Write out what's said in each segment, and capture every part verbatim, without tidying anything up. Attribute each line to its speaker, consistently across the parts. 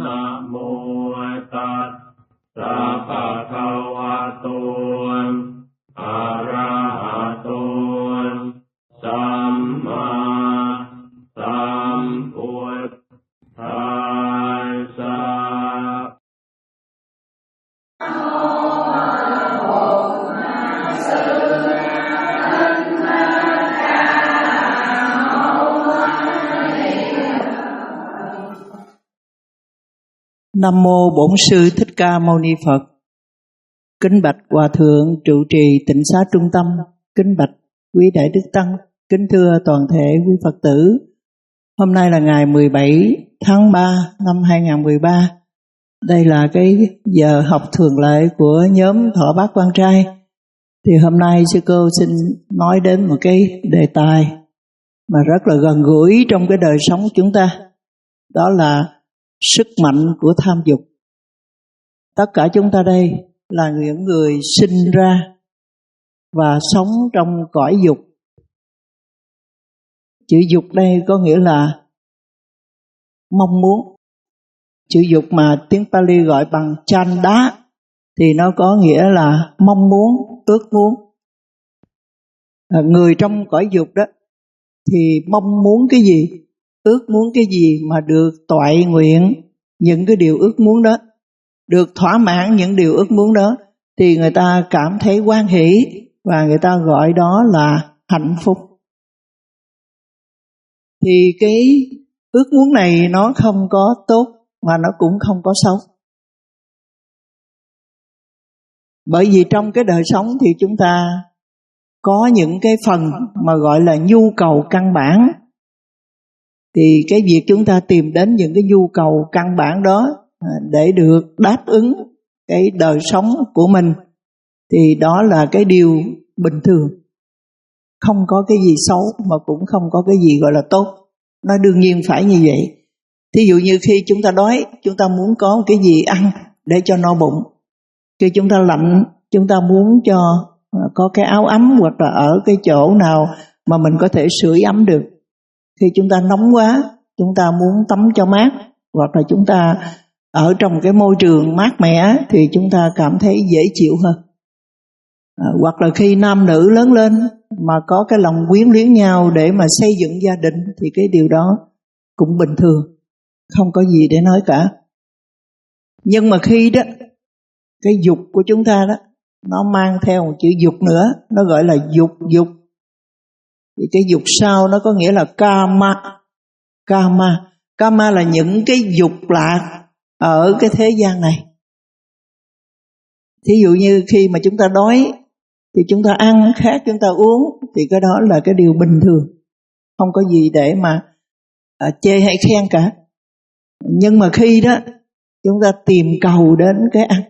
Speaker 1: Nam mô Tát sa pa ka wa to arahato samma sambuddhassa.
Speaker 2: Nam mô Bổn Sư Thích Ca Mâu Ni Phật. Kính bạch Hòa Thượng trụ trì Tịnh Xá Trung Tâm, kính bạch quý Đại Đức Tăng, kính thưa toàn thể quý Phật tử. Hôm nay là ngày mười bảy tháng ba năm hai nghìn không trăm mười ba. Đây là cái giờ học thường lệ của nhóm Thọ Bát Quan Trai. Thì hôm nay sư cô xin nói đến một cái đề tài mà rất là gần gũi trong cái đời sống của chúng ta. Đó là sức mạnh của tham dục. Tất cả chúng ta đây là những người sinh ra và sống trong cõi dục. Chữ dục đây có nghĩa là mong muốn. Chữ dục mà tiếng Pali gọi bằng chanda thì nó có nghĩa là mong muốn, ước muốn. À, người trong cõi dục đó thì mong muốn cái gì, ước muốn cái gì mà được toại nguyện những cái điều ước muốn đó, được thỏa mãn những điều ước muốn đó, thì người ta cảm thấy hoan hỷ và người ta gọi đó là hạnh phúc. Thì cái ước muốn này nó không có tốt mà nó cũng không có xấu. Bởi vì trong cái đời sống thì chúng ta có những cái phần mà gọi là nhu cầu căn bản. Thì cái việc chúng ta tìm đến những cái nhu cầu căn bản đó để được đáp ứng cái đời sống của mình thì đó là cái điều bình thường. Không có cái gì xấu mà cũng không có cái gì gọi là tốt. Nó đương nhiên phải như vậy. Thí dụ như khi chúng ta đói, chúng ta muốn có cái gì ăn để cho no bụng. Khi chúng ta lạnh, chúng ta muốn cho có cái áo ấm hoặc là ở cái chỗ nào mà mình có thể sưởi ấm được. Khi chúng ta nóng quá, chúng ta muốn tắm cho mát, hoặc là chúng ta ở trong cái môi trường mát mẻ thì chúng ta cảm thấy dễ chịu hơn. À, hoặc là khi nam nữ lớn lên mà có cái lòng quyến luyến nhau để mà xây dựng gia đình thì cái điều đó cũng bình thường, không có gì để nói cả. Nhưng mà khi đó cái dục của chúng ta đó nó mang theo một chữ dục nữa, nó gọi là dục dục. Thì cái dục sau nó có nghĩa là kama. Kama, kama là những cái dục lạc ở cái thế gian này. Thí dụ như khi mà chúng ta đói thì chúng ta ăn, khát chúng ta uống, thì cái đó là cái điều bình thường, không có gì để mà à, chê hay khen cả. Nhưng mà khi đó chúng ta tìm cầu đến cái ăn,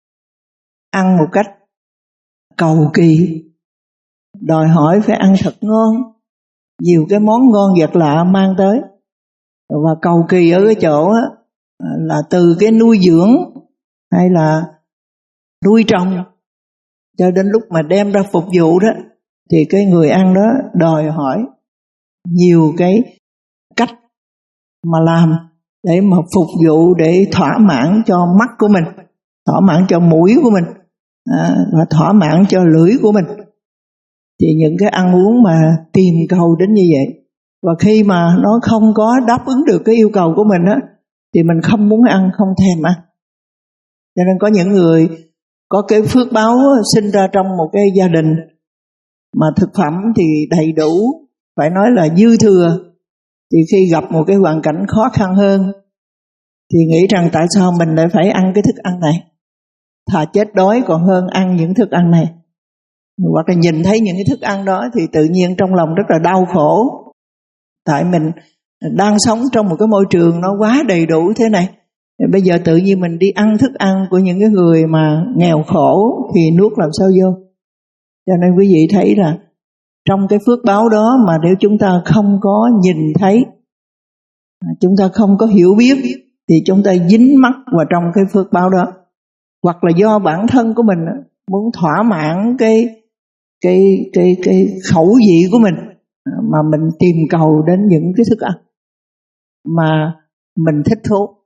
Speaker 2: ăn một cách cầu kỳ, đòi hỏi phải ăn thật ngon, nhiều cái món ngon vật lạ mang tới. Và cầu kỳ ở cái chỗ á, là từ cái nuôi dưỡng hay là nuôi trồng cho đến lúc mà đem ra phục vụ đó, thì cái người ăn đó đòi hỏi nhiều cái cách mà làm để mà phục vụ, để thỏa mãn cho mắt của mình, thỏa mãn cho mũi của mình, à, và thỏa mãn cho lưỡi của mình. Thì những cái ăn uống mà tìm cầu đến như vậy, và khi mà nó không có đáp ứng được cái yêu cầu của mình á, thì mình không muốn ăn, không thèm ăn. Cho nên có những người có cái phước báo sinh ra trong một cái gia đình mà thực phẩm thì đầy đủ, phải nói là dư thừa, thì khi gặp một cái hoàn cảnh khó khăn hơn thì nghĩ rằng tại sao mình lại phải ăn cái thức ăn này, thà chết đói còn hơn ăn những thức ăn này. Hoặc là nhìn thấy những cái thức ăn đó thì tự nhiên trong lòng rất là đau khổ. Tại mình đang sống trong một cái môi trường nó quá đầy đủ thế này, bây giờ tự nhiên mình đi ăn thức ăn của những cái người mà nghèo khổ thì nuốt làm sao vô. Cho nên quý vị thấy là trong cái phước báo đó mà nếu chúng ta không có nhìn thấy, chúng ta không có hiểu biết, thì chúng ta dính mắc vào trong cái phước báo đó. Hoặc là do bản thân của mình muốn thỏa mãn cái cái cái cái khẩu vị của mình mà mình tìm cầu đến những cái thức ăn mà mình thích thú.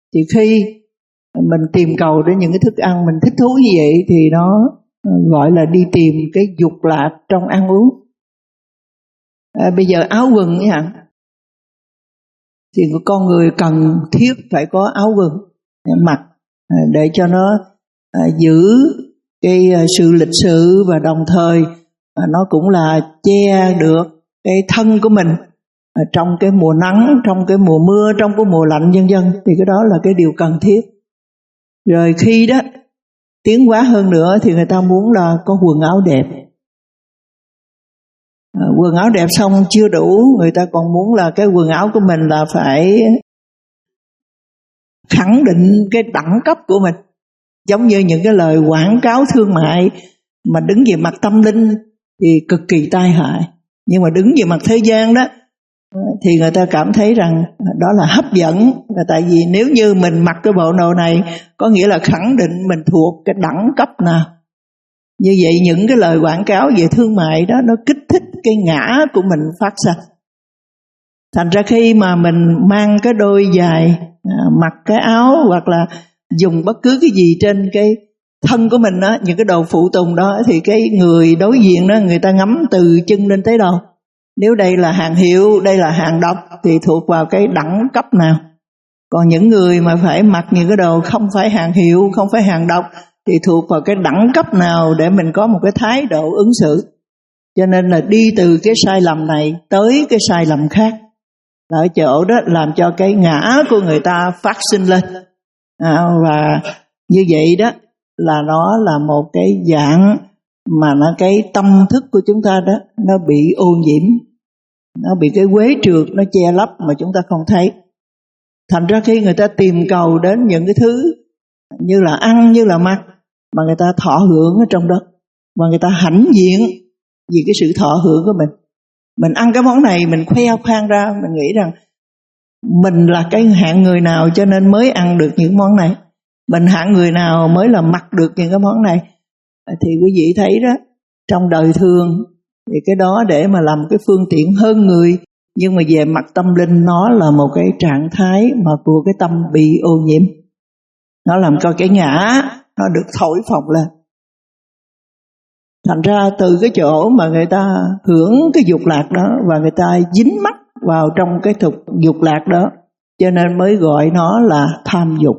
Speaker 2: Thì khi mình tìm cầu đến những cái thức ăn mình thích thú như vậy thì nó gọi là đi tìm cái dục lạc trong ăn uống. À, bây giờ áo quần ấy hả? Thì con người cần thiết phải có áo quần mặc để cho nó à, giữ cái sự lịch sự, và đồng thời à, nó cũng là che được cái thân của mình à, trong cái mùa nắng, trong cái mùa mưa, trong cái mùa lạnh vân vân. Thì cái đó là cái điều cần thiết. Rồi khi đó tiến hóa hơn nữa thì người ta muốn là có quần áo đẹp. À, quần áo đẹp xong chưa đủ, người ta còn muốn là cái quần áo của mình là phải khẳng định cái đẳng cấp của mình. Giống như những cái lời quảng cáo thương mại mà đứng về mặt tâm linh thì cực kỳ tai hại, nhưng mà đứng về mặt thế gian đó thì người ta cảm thấy rằng đó là hấp dẫn. Là tại vì nếu như mình mặc cái bộ đồ này có nghĩa là khẳng định mình thuộc cái đẳng cấp nào. Như vậy những cái lời quảng cáo về thương mại đó nó kích thích cái ngã của mình phát sinh. Thành ra khi mà mình mang cái đôi giày, à, mặc cái áo, hoặc là dùng bất cứ cái gì trên cái thân của mình đó, những cái đồ phụ tùng đó, thì cái người đối diện đó người ta ngắm từ chân lên tới đầu. Nếu đây là hàng hiệu, đây là hàng độc thì thuộc vào cái đẳng cấp nào. Còn những người mà phải mặc những cái đồ không phải hàng hiệu, không phải hàng độc thì thuộc vào cái đẳng cấp nào để mình có một cái thái độ ứng xử. Cho nên là đi từ cái sai lầm này tới cái sai lầm khác, là ở chỗ đó làm cho cái ngã của người ta phát sinh lên. À, và như vậy đó là nó là một cái dạng mà nó cái tâm thức của chúng ta đó nó bị ô nhiễm, nó bị cái quế trượt nó che lấp mà chúng ta không thấy. Thành ra khi người ta tìm cầu đến những cái thứ như là ăn, như là mặc, mà người ta thọ hưởng ở trong đó, và người ta hãnh diện vì cái sự thọ hưởng của mình. Mình ăn cái món này mình khoe khoang ra, mình nghĩ rằng mình là cái hạng người nào cho nên mới ăn được những món này, mình hạng người nào mới là mặc được những cái món này. Thì quý vị thấy đó, trong đời thường thì cái đó để mà làm cái phương tiện hơn người, nhưng mà về mặt tâm linh nó là một cái trạng thái mà của cái tâm bị ô nhiễm. Nó làm cho cái ngã nó được thổi phồng lên. Thành ra từ cái chỗ mà người ta hưởng cái dục lạc đó, và người ta dính mắc vào trong cái thuộc dục lạc đó, cho nên mới gọi nó là tham dục.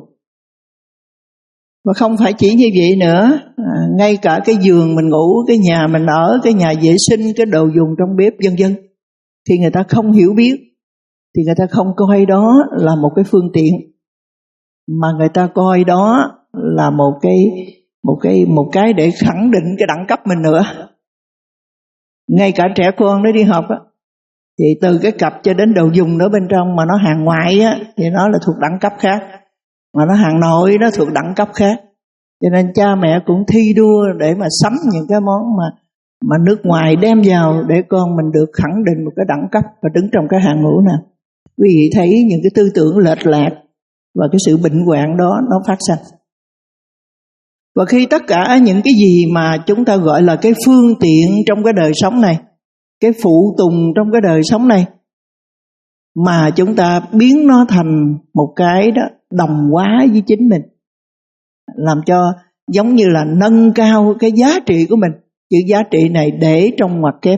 Speaker 2: Và không phải chỉ như vậy nữa, à, ngay cả cái giường mình ngủ, cái nhà mình ở, cái nhà vệ sinh, cái đồ dùng trong bếp vân vân, thì người ta không hiểu biết, thì người ta không coi đó là một cái phương tiện, mà người ta coi đó là một cái một cái một cái để khẳng định cái đẳng cấp mình nữa. Ngay cả trẻ con nó đi học á, thì từ cái cặp cho đến đồ dùng nữa bên trong mà nó hàng ngoại á, thì nó là thuộc đẳng cấp khác, mà nó hàng nội nó thuộc đẳng cấp khác. Cho nên cha mẹ cũng thi đua để mà sắm những cái món mà mà nước ngoài đem vào để con mình được khẳng định một cái đẳng cấp và đứng trong cái hàng ngũ nào. Quý vị thấy những cái tư tưởng lệch lạc và cái sự bệnh hoạn đó nó phát sinh. Và khi tất cả những cái gì mà chúng ta gọi là cái phương tiện trong cái đời sống này, cái phụ tùng trong cái đời sống này, mà chúng ta biến nó thành một cái đó đồng hóa với chính mình, làm cho giống như là nâng cao cái giá trị của mình. Chữ giá trị này để trong ngoặc kép.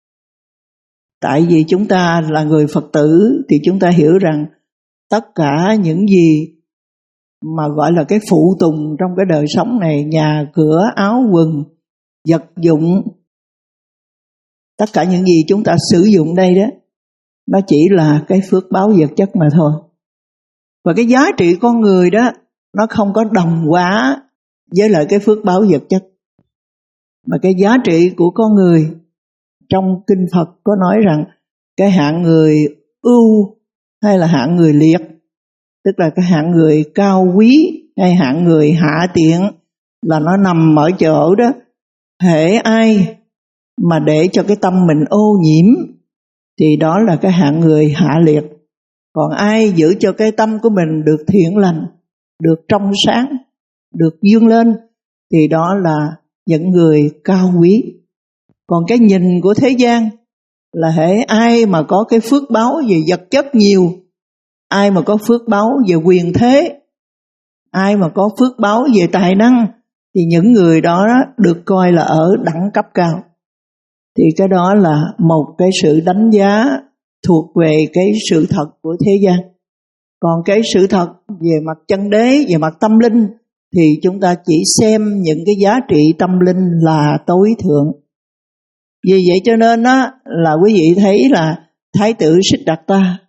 Speaker 2: Tại vì chúng ta là người Phật tử thì chúng ta hiểu rằng tất cả những gì mà gọi là cái phụ tùng trong cái đời sống này, nhà cửa, áo quần, vật dụng, tất cả những gì chúng ta sử dụng đây đó, nó chỉ là cái phước báo vật chất mà thôi. Và cái giá trị con người đó nó không có đồng hóa với lại cái phước báo vật chất. Mà cái giá trị của con người trong kinh Phật có nói rằng cái hạng người ưu hay là hạng người liệt, tức là cái hạng người cao quý hay hạng người hạ tiện, là nó nằm ở chỗ đó. Hễ ai mà để cho cái tâm mình ô nhiễm thì đó là cái hạng người hạ liệt. Còn ai giữ cho cái tâm của mình được thiện lành, được trong sáng, được dương lên, thì đó là những người cao quý. Còn cái nhìn của thế gian là hễ ai mà có cái phước báo về vật chất nhiều ai mà có phước báo về quyền thế, ai mà có phước báo về tài năng, thì những người đó được coi là ở đẳng cấp cao. Thì cái đó là một cái sự đánh giá thuộc về cái sự thật của thế gian. Còn cái sự thật về mặt chân đế, về mặt tâm linh, thì chúng ta chỉ xem những cái giá trị tâm linh là tối thượng. Vì vậy cho nên đó, là quý vị thấy là Thái tử Siddhartha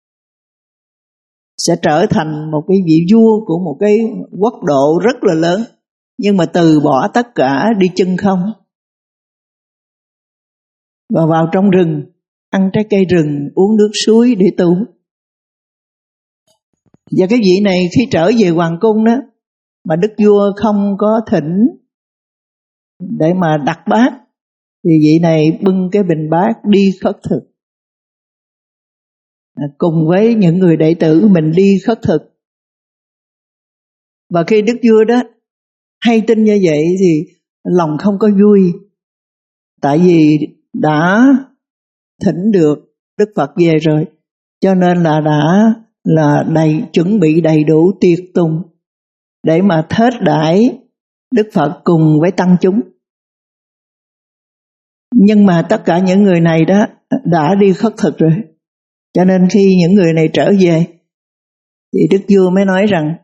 Speaker 2: sẽ trở thành một cái vị vua của một cái quốc độ rất là lớn, nhưng mà từ bỏ tất cả đi chân không và vào trong rừng, ăn trái cây rừng, uống nước suối để tu. Và cái vị này khi trở về hoàng cung đó, mà đức vua không có thỉnh để mà đặt bát, thì vị này bưng cái bình bát đi khất thực, cùng với những người đệ tử mình đi khất thực. Và khi đức vua đó hay tin như vậy thì lòng không có vui, tại vì đã thỉnh được Đức Phật về rồi, cho nên là đã là đầy chuẩn bị đầy đủ tiệc tùng để mà thết đãi Đức Phật cùng với tăng chúng. Nhưng mà tất cả những người này đó đã đi khất thực rồi, cho nên khi những người này trở về thì đức vua mới nói rằng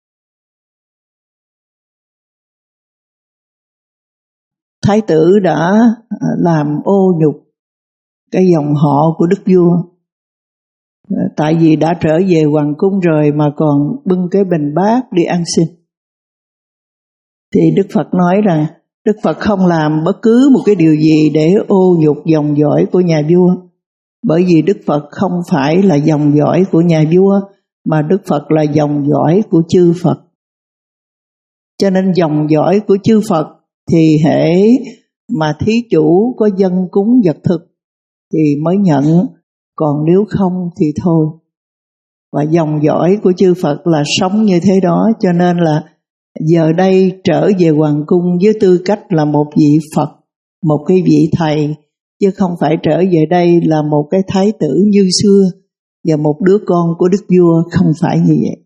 Speaker 2: thái tử đã làm ô nhục cái dòng họ của đức vua, tại vì đã trở về hoàng cung rồi mà còn bưng cái bình bát đi ăn xin. Thì Đức Phật nói rằng Đức Phật không làm bất cứ một cái điều gì để ô nhục dòng dõi của nhà vua, bởi vì Đức Phật không phải là dòng dõi của nhà vua, mà Đức Phật là dòng dõi của chư Phật. Cho nên dòng dõi của chư Phật thì hễ mà thí chủ có dâng cúng vật thực thì mới nhận, còn nếu không thì thôi. Và dòng dõi của chư Phật là sống như thế đó, cho nên là giờ đây trở về hoàng cung với tư cách là một vị Phật, một cái vị thầy, chứ không phải trở về đây là một cái thái tử như xưa và một đứa con của đức vua, không phải như vậy.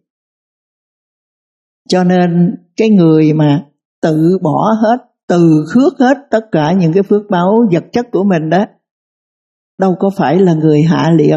Speaker 2: Cho nên cái người mà tự bỏ hết, từ khước hết tất cả những cái phước báo vật chất của mình đó, đâu có phải là người hạ liệt.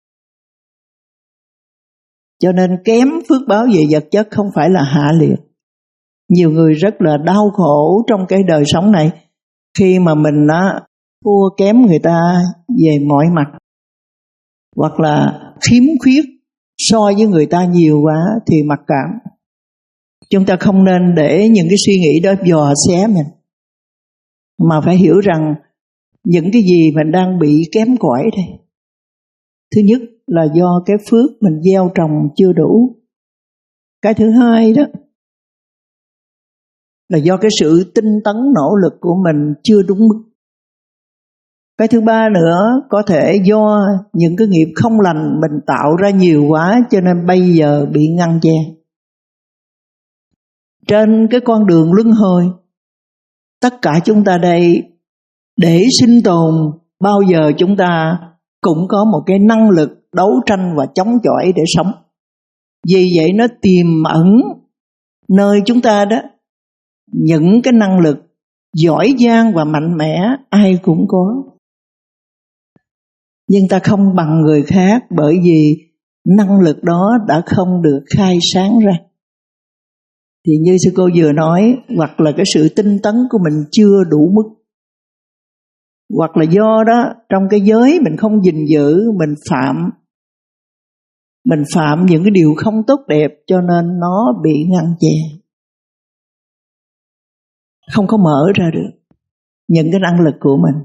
Speaker 2: Cho nên kém phước báo về vật chất không phải là hạ liệt. Nhiều người rất là đau khổ trong cái đời sống này khi mà mình á, thua kém người ta về mọi mặt, hoặc là khiếm khuyết so với người ta nhiều quá thì mặc cảm. Chúng ta không nên để những cái suy nghĩ đó dò xé mình, mà phải hiểu rằng những cái gì mình đang bị kém cỏi đây, thứ nhất là do cái phước mình gieo trồng chưa đủ. Cái thứ hai đó là do cái sự tinh tấn nỗ lực của mình chưa đúng mức. Cái thứ ba nữa có thể do những cái nghiệp không lành mình tạo ra nhiều quá, cho nên bây giờ bị ngăn che. Trên cái con đường luân hồi, tất cả chúng ta đây để sinh tồn, bao giờ chúng ta cũng có một cái năng lực đấu tranh và chống chọi để sống. Vì vậy nó tiềm ẩn nơi chúng ta đó những cái năng lực giỏi giang và mạnh mẽ, ai cũng có. Nhưng ta không bằng người khác, bởi vì năng lực đó đã không được khai sáng ra. Thì như sư cô vừa nói, hoặc là cái sự tinh tấn của mình chưa đủ mức, hoặc là do đó trong cái giới mình không gìn giữ, mình phạm mình phạm những cái điều không tốt đẹp, cho nên nó bị ngăn che, không có mở ra được những cái năng lực của mình.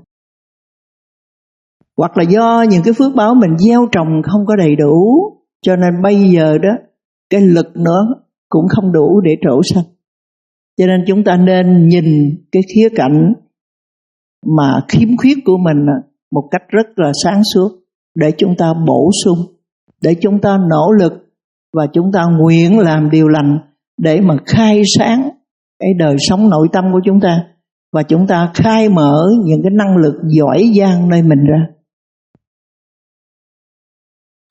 Speaker 2: Hoặc là do những cái phước báo mình gieo trồng không có đầy đủ, cho nên bây giờ đó cái lực nữa cũng không đủ để trổ xanh. Cho nên chúng ta nên nhìn cái khía cạnh mà khiếm khuyết của mình một cách rất là sáng suốt, để chúng ta bổ sung, để chúng ta nỗ lực và chúng ta nguyện làm điều lành để mà khai sáng cái đời sống nội tâm của chúng ta, và chúng ta khai mở những cái năng lực giỏi giang nơi mình ra.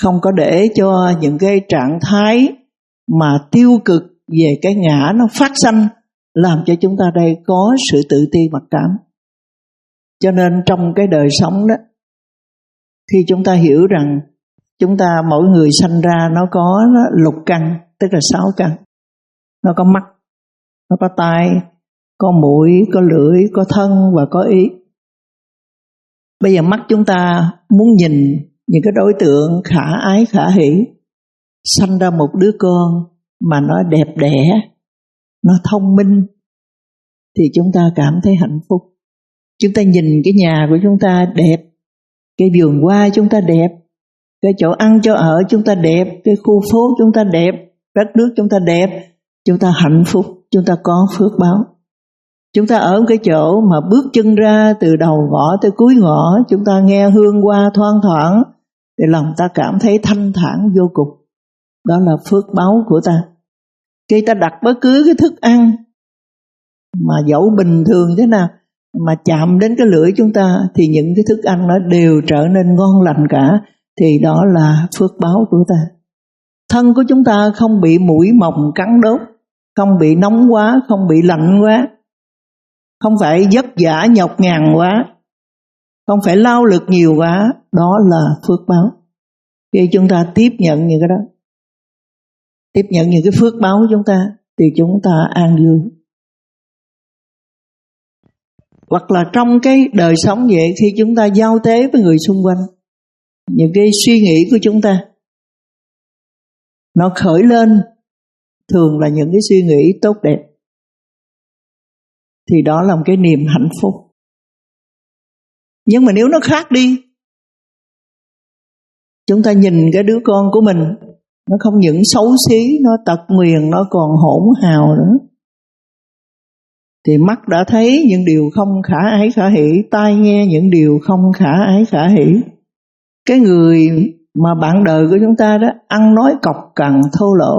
Speaker 2: không có để cho những cái trạng thái mà tiêu cực về cái ngã nó phát sanh, làm cho chúng ta đây có sự tự ti mặc cảm. Cho nên trong cái đời sống đó, khi chúng ta hiểu rằng chúng ta mỗi người sanh ra nó có lục căn, tức là sáu căn. Nó có mắt, nó có tai, có mũi, có lưỡi, có thân và có ý. Bây giờ mắt chúng ta muốn nhìn những cái đối tượng khả ái khả hỷ, sanh ra một đứa con mà nó đẹp đẽ, nó thông minh, thì chúng ta cảm thấy hạnh phúc. Chúng ta nhìn cái nhà của chúng ta đẹp, cái vườn hoa chúng ta đẹp, cái chỗ ăn chỗ ở chúng ta đẹp, cái khu phố chúng ta đẹp, đất nước chúng ta đẹp, chúng ta hạnh phúc, chúng ta có phước báo. Chúng ta ở cái chỗ mà bước chân ra từ đầu ngõ tới cuối ngõ, chúng ta nghe hương hoa thoang thoảng, thì lòng ta cảm thấy thanh thản vô cùng. Đó là phước báo của ta. Khi ta đặt bất cứ cái thức ăn mà dẫu bình thường thế nào, mà chạm đến cái lưỡi chúng ta, thì những cái thức ăn nó đều trở nên ngon lành cả. Thì đó là phước báo của ta. Thân của chúng ta không bị muỗi mồng cắn đốt, không bị nóng quá, không bị lạnh quá, không phải vất vả nhọc nhằn quá, không phải lao lực nhiều quá. Đó là phước báo. Khi chúng ta tiếp nhận những cái đó, tiếp nhận những cái phước báo của chúng ta, thì chúng ta an vui. Hoặc là trong cái đời sống vậy, khi chúng ta giao tế với người xung quanh, những cái suy nghĩ của chúng ta nó khởi lên thường là những cái suy nghĩ tốt đẹp, thì đó là một cái niềm hạnh phúc. Nhưng mà nếu nó khác đi, chúng ta nhìn cái đứa con của mình, nó không những xấu xí, nó tật nguyền, nó còn hỗn hào nữa, thì mắt đã thấy những điều không khả ái khả hỷ, tai nghe những điều không khả ái khả hỷ. Cái người mà bạn đời của chúng ta đó, ăn nói cọc cằn thô lỗ,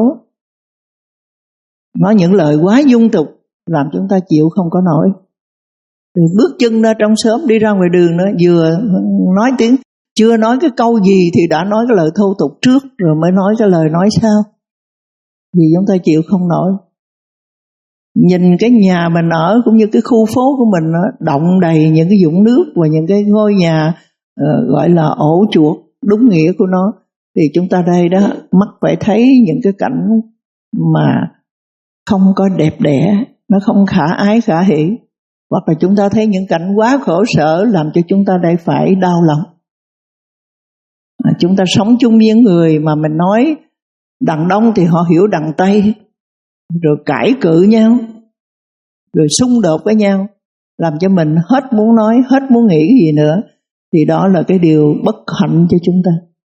Speaker 2: nói những lời quá dung tục, làm chúng ta chịu không có nổi. Rồi bước chân ra trong xóm, đi ra ngoài đường nữa, vừa nói tiếng, chưa nói cái câu gì thì đã nói cái lời thô tục trước, rồi mới nói cái lời nói sau, vì chúng ta chịu không nổi. Nhìn cái nhà mình ở cũng như cái khu phố của mình, nó động đầy những cái vũng nước và những cái ngôi nhà uh, gọi là ổ chuột đúng nghĩa của nó, thì chúng ta đây đó mắt phải thấy những cái cảnh mà không có đẹp đẽ, nó không khả ái khả hỷ, hoặc là chúng ta thấy những cảnh quá khổ sở làm cho chúng ta đây phải đau lòng. À, chúng ta sống chung với những người mà mình nói đằng Đông thì họ hiểu đằng Tây, rồi cãi cự nhau, rồi xung đột với nhau, làm cho mình hết muốn nói, hết muốn nghĩ gì nữa, thì đó là cái điều bất hạnh cho chúng ta.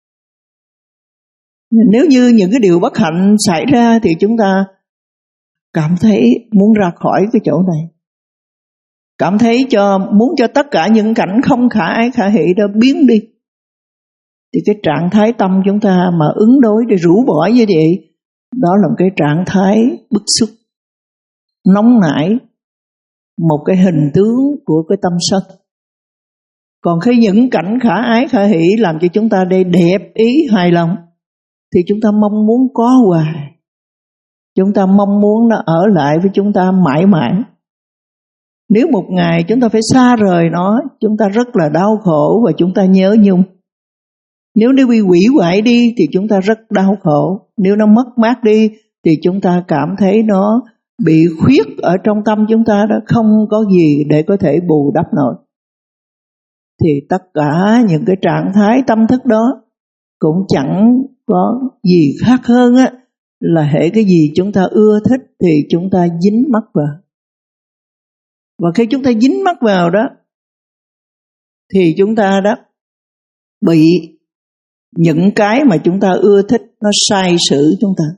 Speaker 2: Nếu như những cái điều bất hạnh xảy ra thì chúng ta cảm thấy muốn ra khỏi cái chỗ này, cảm thấy cho muốn cho tất cả những cảnh không khả ái khả hỷ đó biến đi, thì cái trạng thái tâm chúng ta mà ứng đối để rũ bỏ như vậy, đó là một cái trạng thái bức xúc, nóng nảy, một cái hình tướng của cái tâm sân. Còn khi những cảnh khả ái khả hỷ làm cho chúng ta đây đẹp ý hài lòng, thì chúng ta mong muốn có hoài, chúng ta mong muốn nó ở lại với chúng ta mãi mãi. Nếu một ngày chúng ta phải xa rời nó, chúng ta rất là đau khổ và chúng ta nhớ nhung. Nếu nó bị hủy hoại đi thì chúng ta rất đau khổ. Nếu nó mất mát đi thì chúng ta cảm thấy nó bị khuyết ở trong tâm chúng ta đó, không có gì để có thể bù đắp nổi. Thì tất cả những cái trạng thái tâm thức đó cũng chẳng có gì khác hơn á, là hễ cái gì chúng ta ưa thích thì chúng ta dính mắc vào. Và khi chúng ta dính mắc vào đó, thì chúng ta đó bị những cái mà chúng ta ưa thích nó sai sử chúng ta.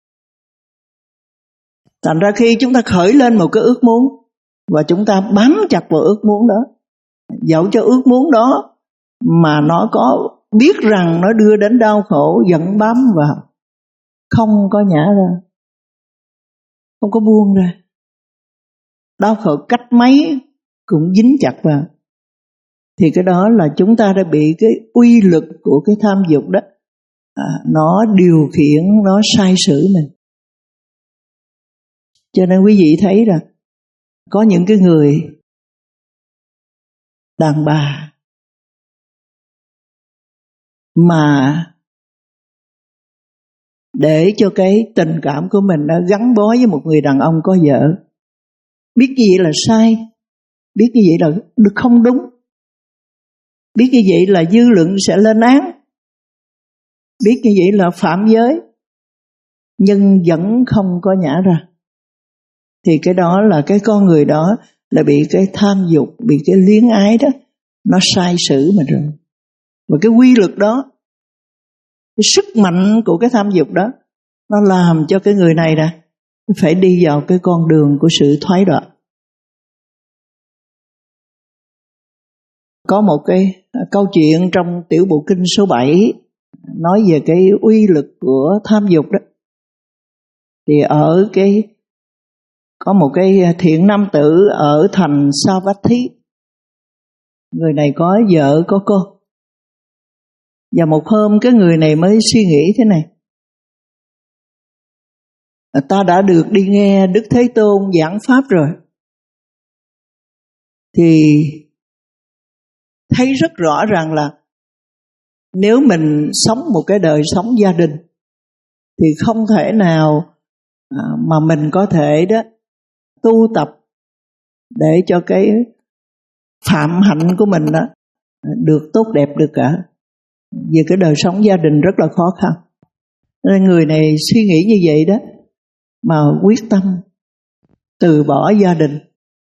Speaker 2: Thành ra khi chúng ta khởi lên một cái ước muốn và chúng ta bám chặt vào ước muốn đó, dẫu cho ước muốn đó mà nó có biết rằng nó đưa đến đau khổ, vẫn bám vào, không có nhả ra, không có buông ra. Đau khổ cách mấy cũng dính chặt vào. Thì cái đó là chúng ta đã bị cái uy lực của cái tham dục đó, à, nó điều khiển, nó sai sử mình. Cho nên quý vị thấy là có những cái người đàn bà mà để cho cái tình cảm của mình nó gắn bó với một người đàn ông có vợ, biết như vậy là sai, biết như vậy là được không đúng, biết như vậy là dư luận sẽ lên án, biết như vậy là phạm giới, nhưng vẫn không có nhả ra, thì cái đó là cái con người đó là bị cái tham dục, bị cái luyến ái đó nó sai sử mình rồi. Và cái quy luật đó, cái sức mạnh của cái tham dục đó, nó làm cho cái người này nè phải đi vào cái con đường của sự thoái đoạn. Có một cái câu chuyện trong Tiểu Bộ Kinh số bảy nói về cái uy lực của tham dục đó. Thì ở cái có một cái thiện nam tử ở thành Savatthi. Người này có vợ có con. Và một hôm cái người này mới suy nghĩ thế này: ta đã được đi nghe Đức Thế Tôn giảng pháp rồi, thì thấy rất rõ ràng là nếu mình sống một cái đời sống gia đình thì không thể nào mà mình có thể đó tu tập để cho cái phạm hạnh của mình đó được tốt đẹp được cả. Vì cái đời sống gia đình rất là khó khăn. Nên người này suy nghĩ như vậy đó, mà quyết tâm từ bỏ gia đình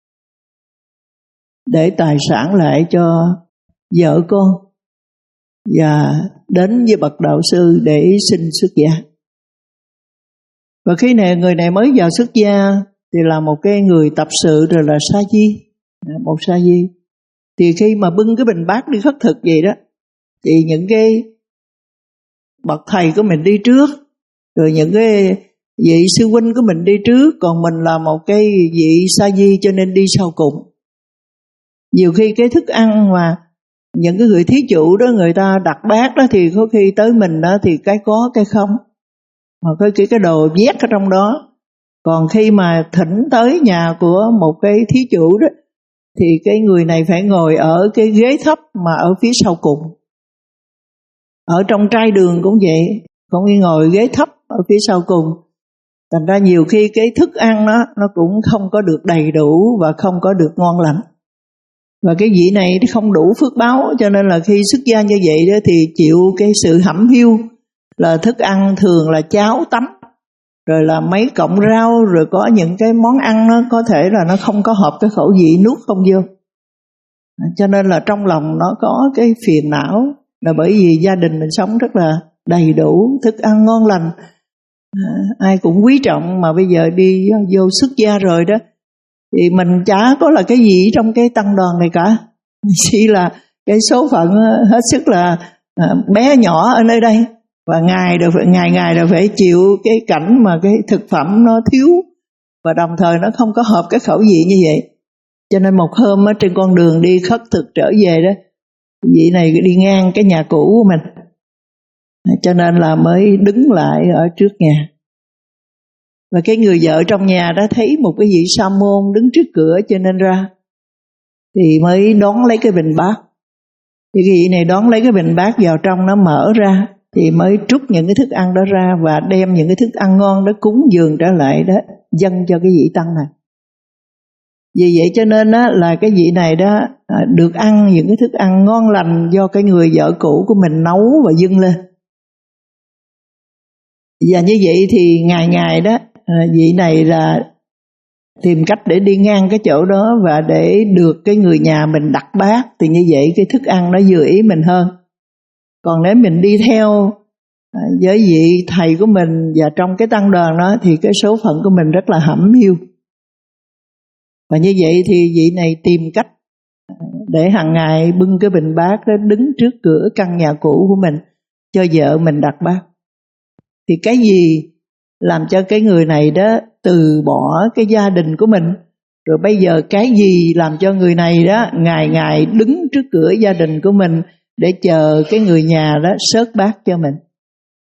Speaker 2: để tài sản lại cho vợ con và đến với bậc đạo sư để xin xuất gia. Và khi này người này mới vào xuất gia thì là một cái người tập sự rồi là sa di, một sa di. Thì khi mà bưng cái bình bát đi khất thực vậy đó, thì những cái bậc thầy của mình đi trước, rồi những cái vị sư huynh của mình đi trước, còn mình là một cái vị sa di cho nên đi sau cùng. Nhiều khi cái thức ăn mà những cái người thí chủ đó người ta đặt bát đó, thì có khi tới mình đó thì cái có cái không, mà có cái, cái đồ vét ở trong đó. Còn khi mà thỉnh tới nhà của một cái thí chủ đó, thì cái người này phải ngồi ở cái ghế thấp mà ở phía sau cùng. Ở trong trai đường cũng vậy, cũng đi ngồi ghế thấp ở phía sau cùng. Thành ra nhiều khi cái thức ăn đó nó cũng không có được đầy đủ và không có được ngon lành. Và cái vị này không đủ phước báo, cho nên là khi xuất gia như vậy đó thì chịu cái sự hẩm hiu, là thức ăn thường là cháo tắm, rồi là mấy cọng rau, rồi có những cái món ăn nó có thể là nó không có hợp cái khẩu vị, nuốt không vô. Cho nên là trong lòng nó có cái phiền não, là bởi vì gia đình mình sống rất là đầy đủ, thức ăn ngon lành, à, ai cũng quý trọng, mà bây giờ đi vô xuất gia rồi đó thì mình chả có là cái gì trong cái tăng đoàn này cả, chỉ là cái số phận hết sức là à, bé nhỏ ở nơi đây, và ngày đều phải, ngày ngày đều phải chịu cái cảnh mà cái thực phẩm nó thiếu, và đồng thời nó không có hợp cái khẩu vị như vậy. Cho nên một hôm ở trên con đường đi khất thực trở về đó, vị này đi ngang cái nhà cũ của mình, cho nên là mới đứng lại ở trước nhà. Và cái người vợ trong nhà đã thấy một cái vị sa môn đứng trước cửa, cho nên ra thì mới đón lấy cái bình bát. Thì cái vị này đón lấy cái bình bát vào trong, nó mở ra thì mới trút những cái thức ăn đó ra, và đem những cái thức ăn ngon đó cúng dường trở lại đó, dâng cho cái vị tăng này. Vì vậy cho nên á, là cái vị này đó được ăn những cái thức ăn ngon lành do cái người vợ cũ của mình nấu và dâng lên. Và như vậy thì ngày ngày đó vị này là tìm cách để đi ngang cái chỗ đó, và để được cái người nhà mình đặt bát, thì như vậy cái thức ăn nó vừa ý mình hơn. Còn nếu mình đi theo với vị thầy của mình và trong cái tăng đoàn đó, thì cái số phận của mình rất là hẩm hiu. Và như vậy thì vị này tìm cách để hàng ngày bưng cái bình bát đó đứng trước cửa căn nhà cũ của mình cho vợ mình đặt bát. Thì cái gì làm cho cái người này đó từ bỏ cái gia đình của mình, rồi bây giờ cái gì làm cho người này đó ngày ngày đứng trước cửa gia đình của mình để chờ cái người nhà đó xớt bát cho mình.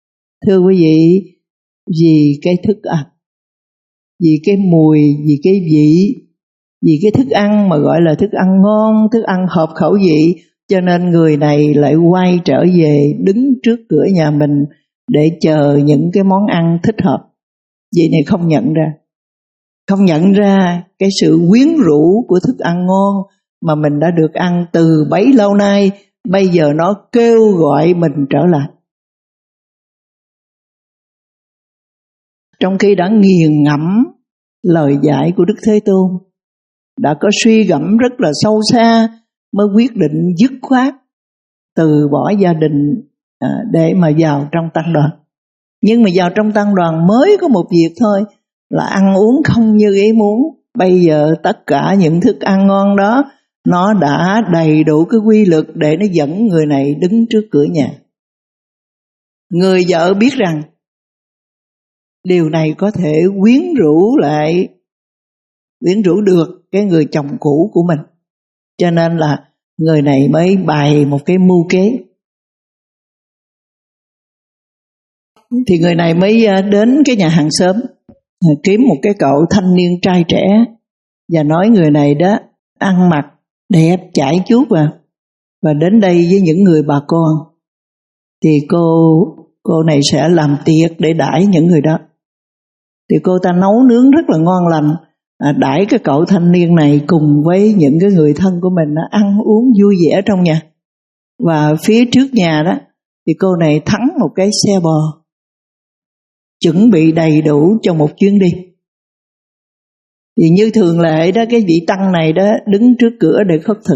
Speaker 2: Thưa quý vị, vì cái thức ăn, vì cái mùi, vì cái vị, vì cái thức ăn mà gọi là thức ăn ngon, thức ăn hợp khẩu vị, cho nên người này lại quay trở về đứng trước cửa nhà mình để chờ những cái món ăn thích hợp. Vị này không nhận ra, không nhận ra cái sự quyến rũ của thức ăn ngon mà mình đã được ăn từ bấy lâu nay, bây giờ nó kêu gọi mình trở lại. Trong khi đã nghiền ngẫm lời dạy của Đức Thế Tôn, đã có suy gẫm rất là sâu xa, mới quyết định dứt khoát từ bỏ gia đình để mà vào trong tăng đoàn. Nhưng mà vào trong tăng đoàn mới có một việc thôi, là ăn uống không như ý muốn. Bây giờ tất cả những thức ăn ngon đó nó đã đầy đủ cái quy lực để nó dẫn người này đứng trước cửa nhà. Người vợ biết rằng điều này có thể quyến rũ lại, quyến rũ được cái người chồng cũ của mình, cho nên là người này mới bày một cái mưu kế. Thì người này mới đến cái nhà hàng xóm, kiếm một cái cậu thanh niên trai trẻ và nói người này đó ăn mặc đẹp chải chuốt vào và đến đây với những người bà con, thì cô cô này sẽ làm tiệc để đãi những người đó. Thì cô ta nấu nướng rất là ngon lành, à, đãi cái cậu thanh niên này cùng với những cái người thân của mình ăn uống vui vẻ trong nhà. Và phía trước nhà đó thì cô này thắng một cái xe bò, chuẩn bị đầy đủ cho một chuyến đi. Thì như thường lệ đó, cái vị tăng này đó đứng trước cửa để khất thực.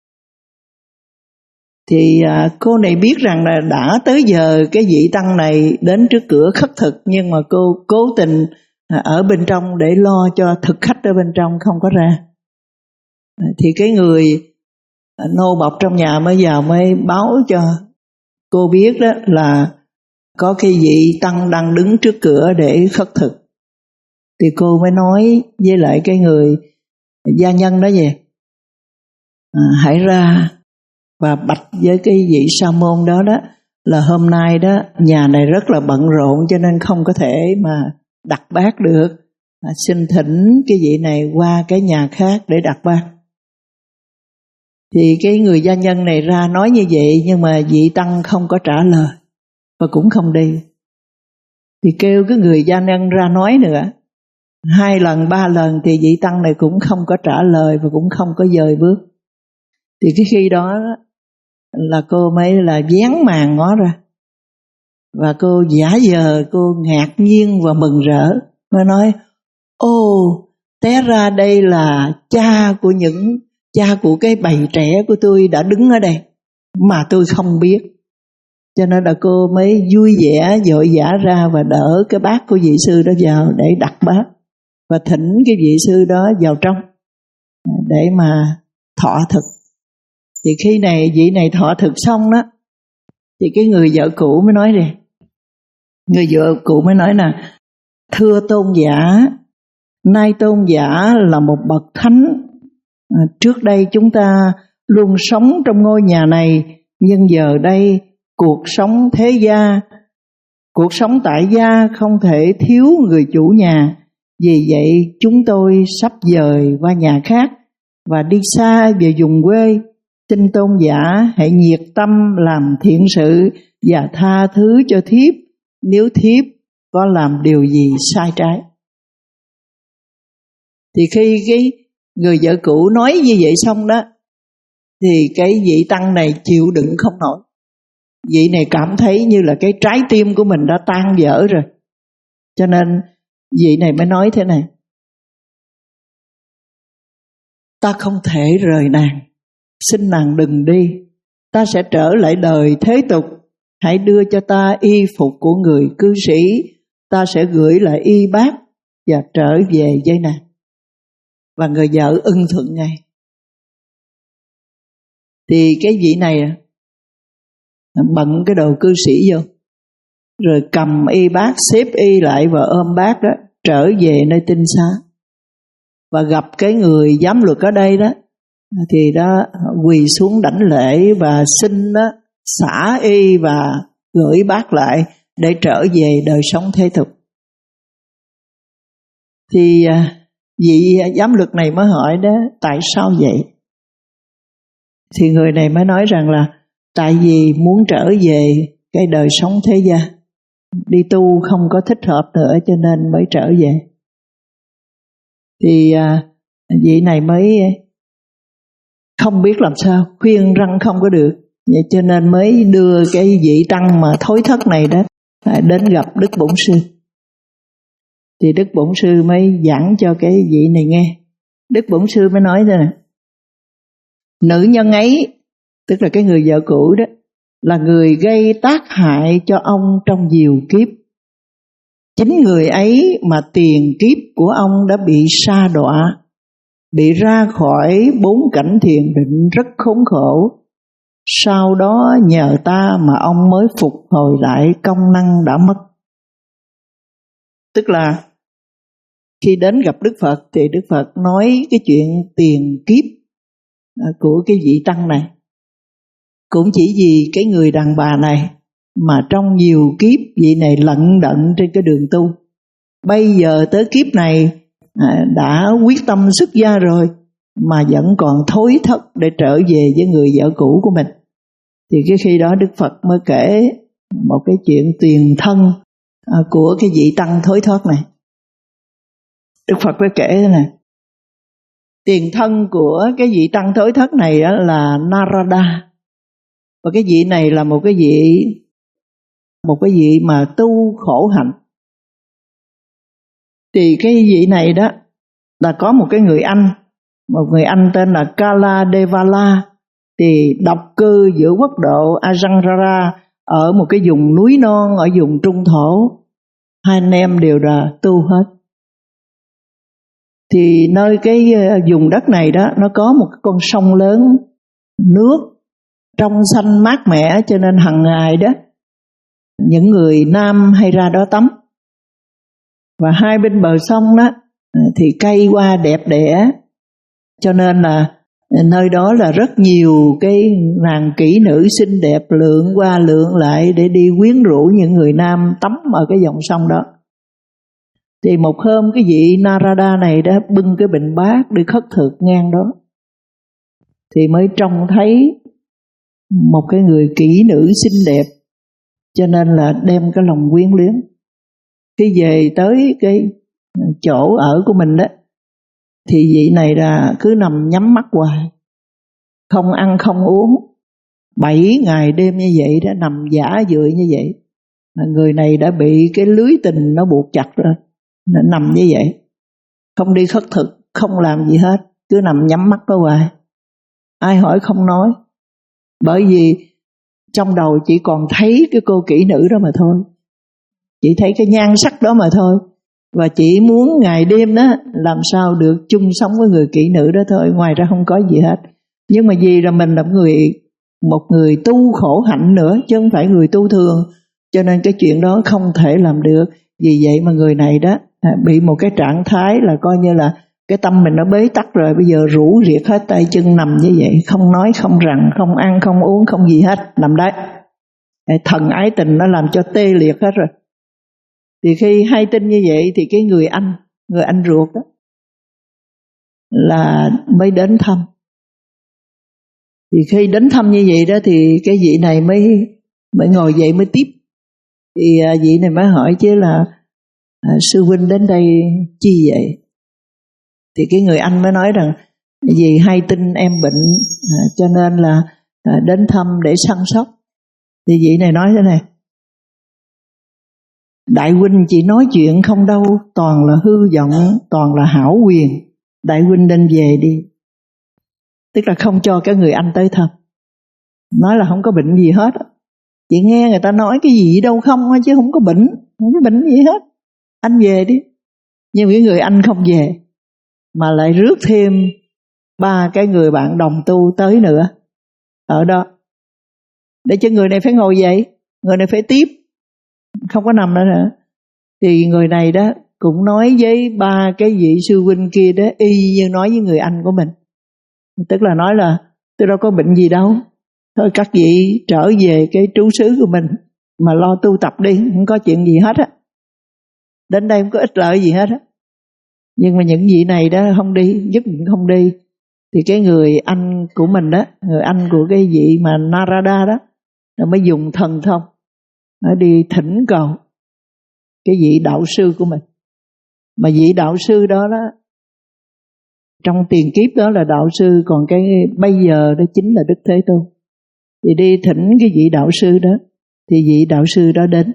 Speaker 2: Thì à, cô này biết rằng là đã tới giờ cái vị tăng này đến trước cửa khất thực, nhưng mà cô cố tình à, ở bên trong để lo cho thực khách ở bên trong không có ra. À, thì cái người à, nô bộc trong nhà mới vào mới báo cho cô biết đó là có cái vị tăng đang đứng trước cửa để khất thực. Thì cô mới nói với lại cái người gia nhân đó về, à, hãy ra và bạch với cái vị sa môn đó đó là hôm nay đó nhà này rất là bận rộn cho nên không có thể mà đặt bát được, à, xin thỉnh cái vị này qua cái nhà khác để đặt bát. Thì cái người gia nhân này ra nói như vậy, nhưng mà vị tăng không có trả lời và cũng không đi. Thì kêu cái người gia nhân ra nói nữa, hai lần ba lần thì vị tăng này cũng không có trả lời và cũng không có dời bước. Thì cái khi đó là cô mới là vén màn ngó ra, và cô giả vờ cô ngạc nhiên và mừng rỡ, mới nói: ô, té ra đây là cha của những cha của cái bầy trẻ của tôi đã đứng ở đây mà tôi không biết. Cho nên là cô mới vui vẻ vội vã ra và đỡ cái bát của vị sư đó vào để đặt bát và thỉnh cái vị sư đó vào trong để mà thọ thực. Thì khi này vị này thọ thực xong đó, thì cái người vợ cũ mới nói đây, người vợ cũ mới nói là: thưa tôn giả, nay tôn giả là một bậc thánh, à, trước đây chúng ta luôn sống trong ngôi nhà này, nhưng giờ đây cuộc sống thế gia, cuộc sống tại gia không thể thiếu người chủ nhà. Vì vậy chúng tôi sắp dời qua nhà khác và đi xa về vùng quê. Xin tôn giả hãy nhiệt tâm làm thiện sự và tha thứ cho thiếp nếu thiếp có làm điều gì sai trái. Thì khi cái người vợ cũ nói như vậy xong đó, thì cái vị tăng này chịu đựng không nổi. Vị này cảm thấy như là cái trái tim của mình đã tan vỡ rồi. Cho nên vị này mới nói thế này: ta không thể rời nàng, xin nàng đừng đi, ta sẽ trở lại đời thế tục. Hãy đưa cho ta y phục của người cư sĩ, ta sẽ gửi lại y bát và trở về với nàng. Và người vợ ưng thuận ngay. Thì cái vị này bận cái đồ cư sĩ vô, rồi cầm y bát xếp y lại và ôm bát đó trở về nơi tinh xá. Và gặp cái người giám luật ở đây đó, thì đó quỳ xuống đảnh lễ và xin đó xả y và gửi bát lại để trở về đời sống thế tục. Thì vị giám luật này mới hỏi đó, tại sao vậy? Thì người này mới nói rằng là tại vì muốn trở về cái đời sống thế gian, đi tu không có thích hợp nữa cho nên mới trở về. Thì à, vị này mới không biết làm sao, khuyên răng không có được, vậy cho nên mới đưa cái vị tăng mà thối thất này đó đến gặp Đức Bổn Sư. Thì Đức Bổn Sư mới giảng cho cái vị này nghe. Đức Bổn Sư mới nói thế này: nữ nhân ấy, tức là cái người vợ cũ đó, là người gây tác hại cho ông trong nhiều kiếp. Chính người ấy mà tiền kiếp của ông đã bị sa đọa, bị ra khỏi bốn cảnh thiền định rất khốn khổ. Sau đó nhờ ta mà ông mới phục hồi lại công năng đã mất. Tức là khi đến gặp Đức Phật thì Đức Phật nói cái chuyện tiền kiếp của cái vị tăng này. Cũng chỉ vì cái người đàn bà này mà trong nhiều kiếp vị này lận đận trên cái đường tu. Bây giờ tới kiếp này đã quyết tâm xuất gia rồi mà vẫn còn thối thất để trở về với người vợ cũ của mình. Thì cái khi đó Đức Phật mới kể một cái chuyện tiền thân của cái vị tăng thối thoát này. Đức Phật mới kể thế này: tiền thân của cái vị tăng thối thất này là Narada. Và cái vị này là một cái vị một cái vị mà tu khổ hạnh. Thì cái vị này đó là có một cái người anh, một người anh tên là Kaladevala, thì độc cư giữa quốc độ Ajanrara ở một cái vùng núi non ở vùng trung thổ. Hai anh em đều là tu hết. Thì nơi cái vùng đất này đó nó có một con sông lớn, nước trong xanh mát mẻ, cho nên hàng ngày đó những người nam hay ra đó tắm. Và hai bên bờ sông đó thì cây hoa đẹp đẽ, cho nên là nơi đó là rất nhiều cái nàng kỹ nữ xinh đẹp lượn qua lượn lại để đi quyến rũ những người nam tắm ở cái dòng sông đó. Thì một hôm cái vị Narada này đã bưng cái bình bát đi khất thực ngang đó, thì mới trông thấy một cái người kỹ nữ xinh đẹp, cho nên là đem cái lòng quyến luyến. Khi về tới cái chỗ ở của mình đó, thì vị này là cứ nằm nhắm mắt hoài, không ăn không uống, bảy ngày đêm như vậy đó, nằm giả dựa như vậy. Người này đã bị cái lưới tình nó buộc chặt rồi, nó nằm như vậy, không đi khất thực, không làm gì hết, cứ nằm nhắm mắt đó hoài. Ai hỏi không nói, bởi vì trong đầu chỉ còn thấy cái cô kỹ nữ đó mà thôi, chỉ thấy cái nhan sắc đó mà thôi, và chỉ muốn ngày đêm đó làm sao được chung sống với người kỹ nữ đó thôi, ngoài ra không có gì hết. Nhưng mà vì là mình là người một người tu khổ hạnh nữa, chứ không phải người tu thường, cho nên cái chuyện đó không thể làm được. Vì vậy mà người này đó bị một cái trạng thái là coi như là cái tâm mình nó bế tắc rồi, bây giờ rũ riệt hết tay chân nằm như vậy, không nói không rằng, không ăn không uống không gì hết, nằm đấy. Thần ái tình nó làm cho tê liệt hết rồi. Thì khi hay tin như vậy thì cái người anh, người anh ruột đó là mới đến thăm. Thì khi đến thăm như vậy đó thì cái vị này mới mới ngồi dậy mới tiếp. Thì vị này mới hỏi chứ là à, sư huynh đến đây chi vậy? Thì cái người anh mới nói rằng vì hay tin em bệnh à, cho nên là à, đến thăm để săn sóc. Thì vị này nói thế này: đại huynh chỉ nói chuyện không đâu, toàn là hư vọng, toàn là hão quyền. Đại huynh nên về đi. Tức là không cho cái người anh tới thăm, nói là không có bệnh gì hết. Chị nghe người ta nói cái gì đâu không chứ không có bệnh, không có bệnh gì hết, anh về đi. Nhưng cái người anh không về, mà lại rước thêm ba cái người bạn đồng tu tới nữa ở đó, để cho người này phải ngồi dậy, người này phải tiếp, không có nằm nữa nữa. Thì người này đó cũng nói với ba cái vị sư huynh kia đó y như nói với người anh của mình. Tức là nói là tôi đâu có bệnh gì đâu, thôi các vị trở về cái trú xứ của mình, mà lo tu tập đi, không có chuyện gì hết á. Đến đây không có ích lợi gì hết á. Nhưng mà những vị này đó không đi, nhất định không đi. Thì cái người anh của mình đó, người anh của cái vị mà Narada đó, nó mới dùng thần thông, nó đi thỉnh cầu cái vị đạo sư của mình. Mà vị đạo sư đó đó, trong tiền kiếp đó là đạo sư, còn cái bây giờ đó chính là Đức Thế Tôn. Thì đi thỉnh cái vị đạo sư đó, thì vị đạo sư đó đến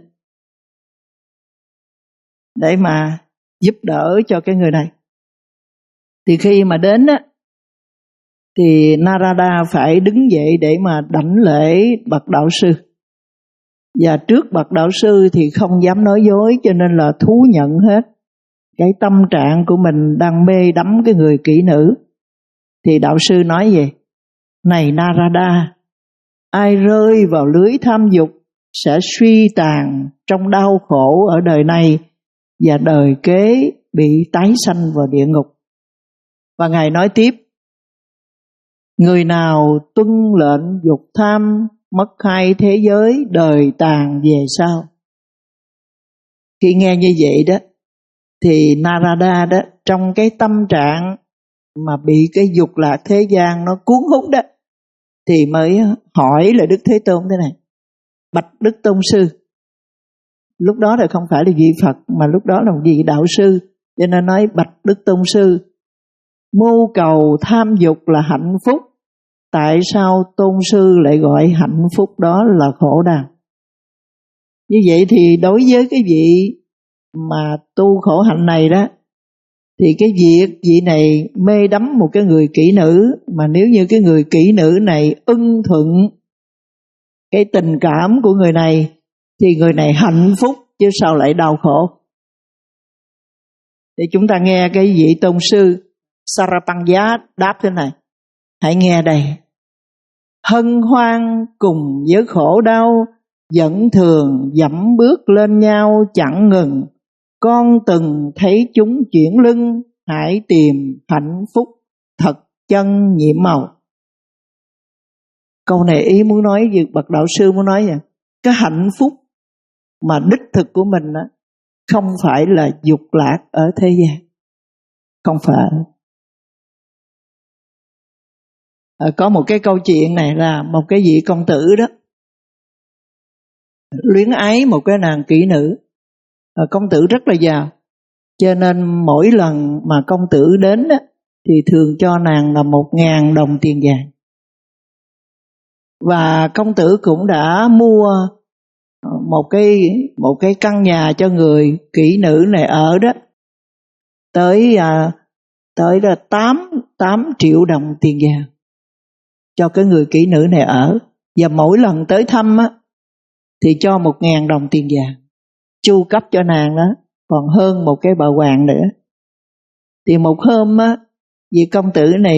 Speaker 2: để mà giúp đỡ cho cái người này. Thì khi mà đến á, thì Narada phải đứng dậy để mà đảnh lễ bậc đạo sư. Và trước bậc đạo sư thì không dám nói dối, cho nên là thú nhận hết cái tâm trạng của mình đang mê đắm cái người kỹ nữ. Thì đạo sư nói gì? Này Narada, ai rơi vào lưới tham dục sẽ suy tàn trong đau khổ ở đời này, và đời kế bị tái sanh vào địa ngục. Và Ngài nói tiếp, người nào tuân lệnh dục tham, mất hai thế giới, đời tàn về sau. Khi nghe như vậy đó, thì Narada đó, trong cái tâm trạng mà bị cái dục lạc thế gian nó cuốn hút đó, thì mới hỏi là Đức Thế Tôn thế này: bạch Đức Tôn sư. Lúc đó là không phải là vị Phật, mà lúc đó là một vị đạo sư, cho nên nói bạch Đức Tôn sư, mưu cầu tham dục là hạnh phúc, tại sao Tôn sư lại gọi hạnh phúc đó là khổ đau? Như vậy thì đối với cái vị mà tu khổ hạnh này đó, thì cái việc vị này mê đắm một cái người kỹ nữ, mà nếu như cái người kỹ nữ này ưng thuận cái tình cảm của người này, thì người này hạnh phúc chứ sao lại đau khổ. Để chúng ta nghe cái vị tôn sư Sarapanya đáp thế này. Hãy nghe đây. Hân hoan cùng với khổ đau, vẫn thường dẫm bước lên nhau chẳng ngừng. Con từng thấy chúng chuyển lưng, hãy tìm hạnh phúc thật chân nhiệm màu. Câu này ý muốn nói gì? Bậc đạo sư muốn nói vậy. Cái hạnh phúc mà đích thực của mình đó, không phải là dục lạc ở thế gian. Không phải. À, có một cái câu chuyện này là một cái vị công tử đó luyến ái một cái nàng kỹ nữ. À, công tử rất là giàu, cho nên mỗi lần mà công tử đến đó, thì thường cho nàng là một ngàn đồng tiền vàng. Và công tử cũng đã mua một cái một cái căn nhà cho người kỹ nữ này ở đó, tới à, tới là tám tám triệu đồng tiền vàng cho cái người kỹ nữ này ở. Và mỗi lần tới thăm á, thì cho một ngàn đồng tiền vàng chu cấp cho nàng đó, còn hơn một cái bà hoàng nữa. Thì một hôm á, vị công tử này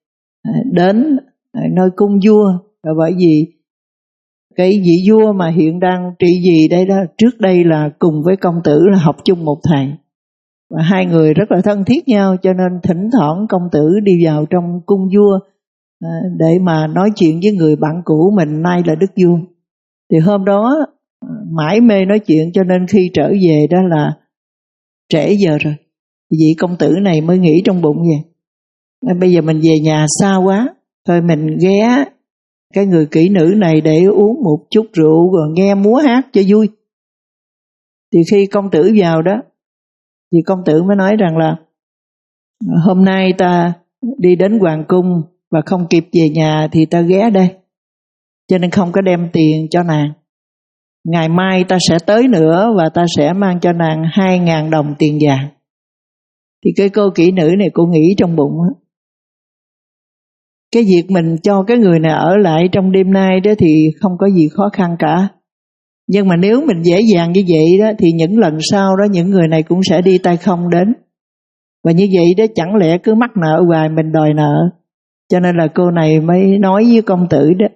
Speaker 2: đến nơi cung vua, là bởi vì cái vị vua mà hiện đang trị vì đây đó, trước đây là cùng với công tử là học chung một thầy, và hai người rất là thân thiết nhau, cho nên thỉnh thoảng công tử đi vào trong cung vua để mà nói chuyện với người bạn cũ mình, nay là đức vua. Thì hôm đó mãi mê nói chuyện, cho nên khi trở về đó là trễ giờ rồi. Vị công tử này mới nghĩ trong bụng vậy, bây giờ mình về nhà xa quá, thôi mình ghé cái người kỹ nữ này để uống một chút rượu rồi nghe múa hát cho vui. Thì khi công tử vào đó, thì công tử mới nói rằng là hôm nay ta đi đến hoàng cung và không kịp về nhà thì ta ghé đây, cho nên không có đem tiền cho nàng. Ngày mai ta sẽ tới nữa và ta sẽ mang cho nàng hai ngàn đồng tiền vàng. Thì cái cô kỹ nữ này cô nghĩ trong bụng á, cái việc mình cho cái người này ở lại trong đêm nay đó thì không có gì khó khăn cả. Nhưng mà nếu mình dễ dàng như vậy đó, thì những lần sau đó những người này cũng sẽ đi tay không đến. Và như vậy đó, chẳng lẽ cứ mắc nợ hoài mình đòi nợ. Cho nên là cô này mới nói với công tử đó,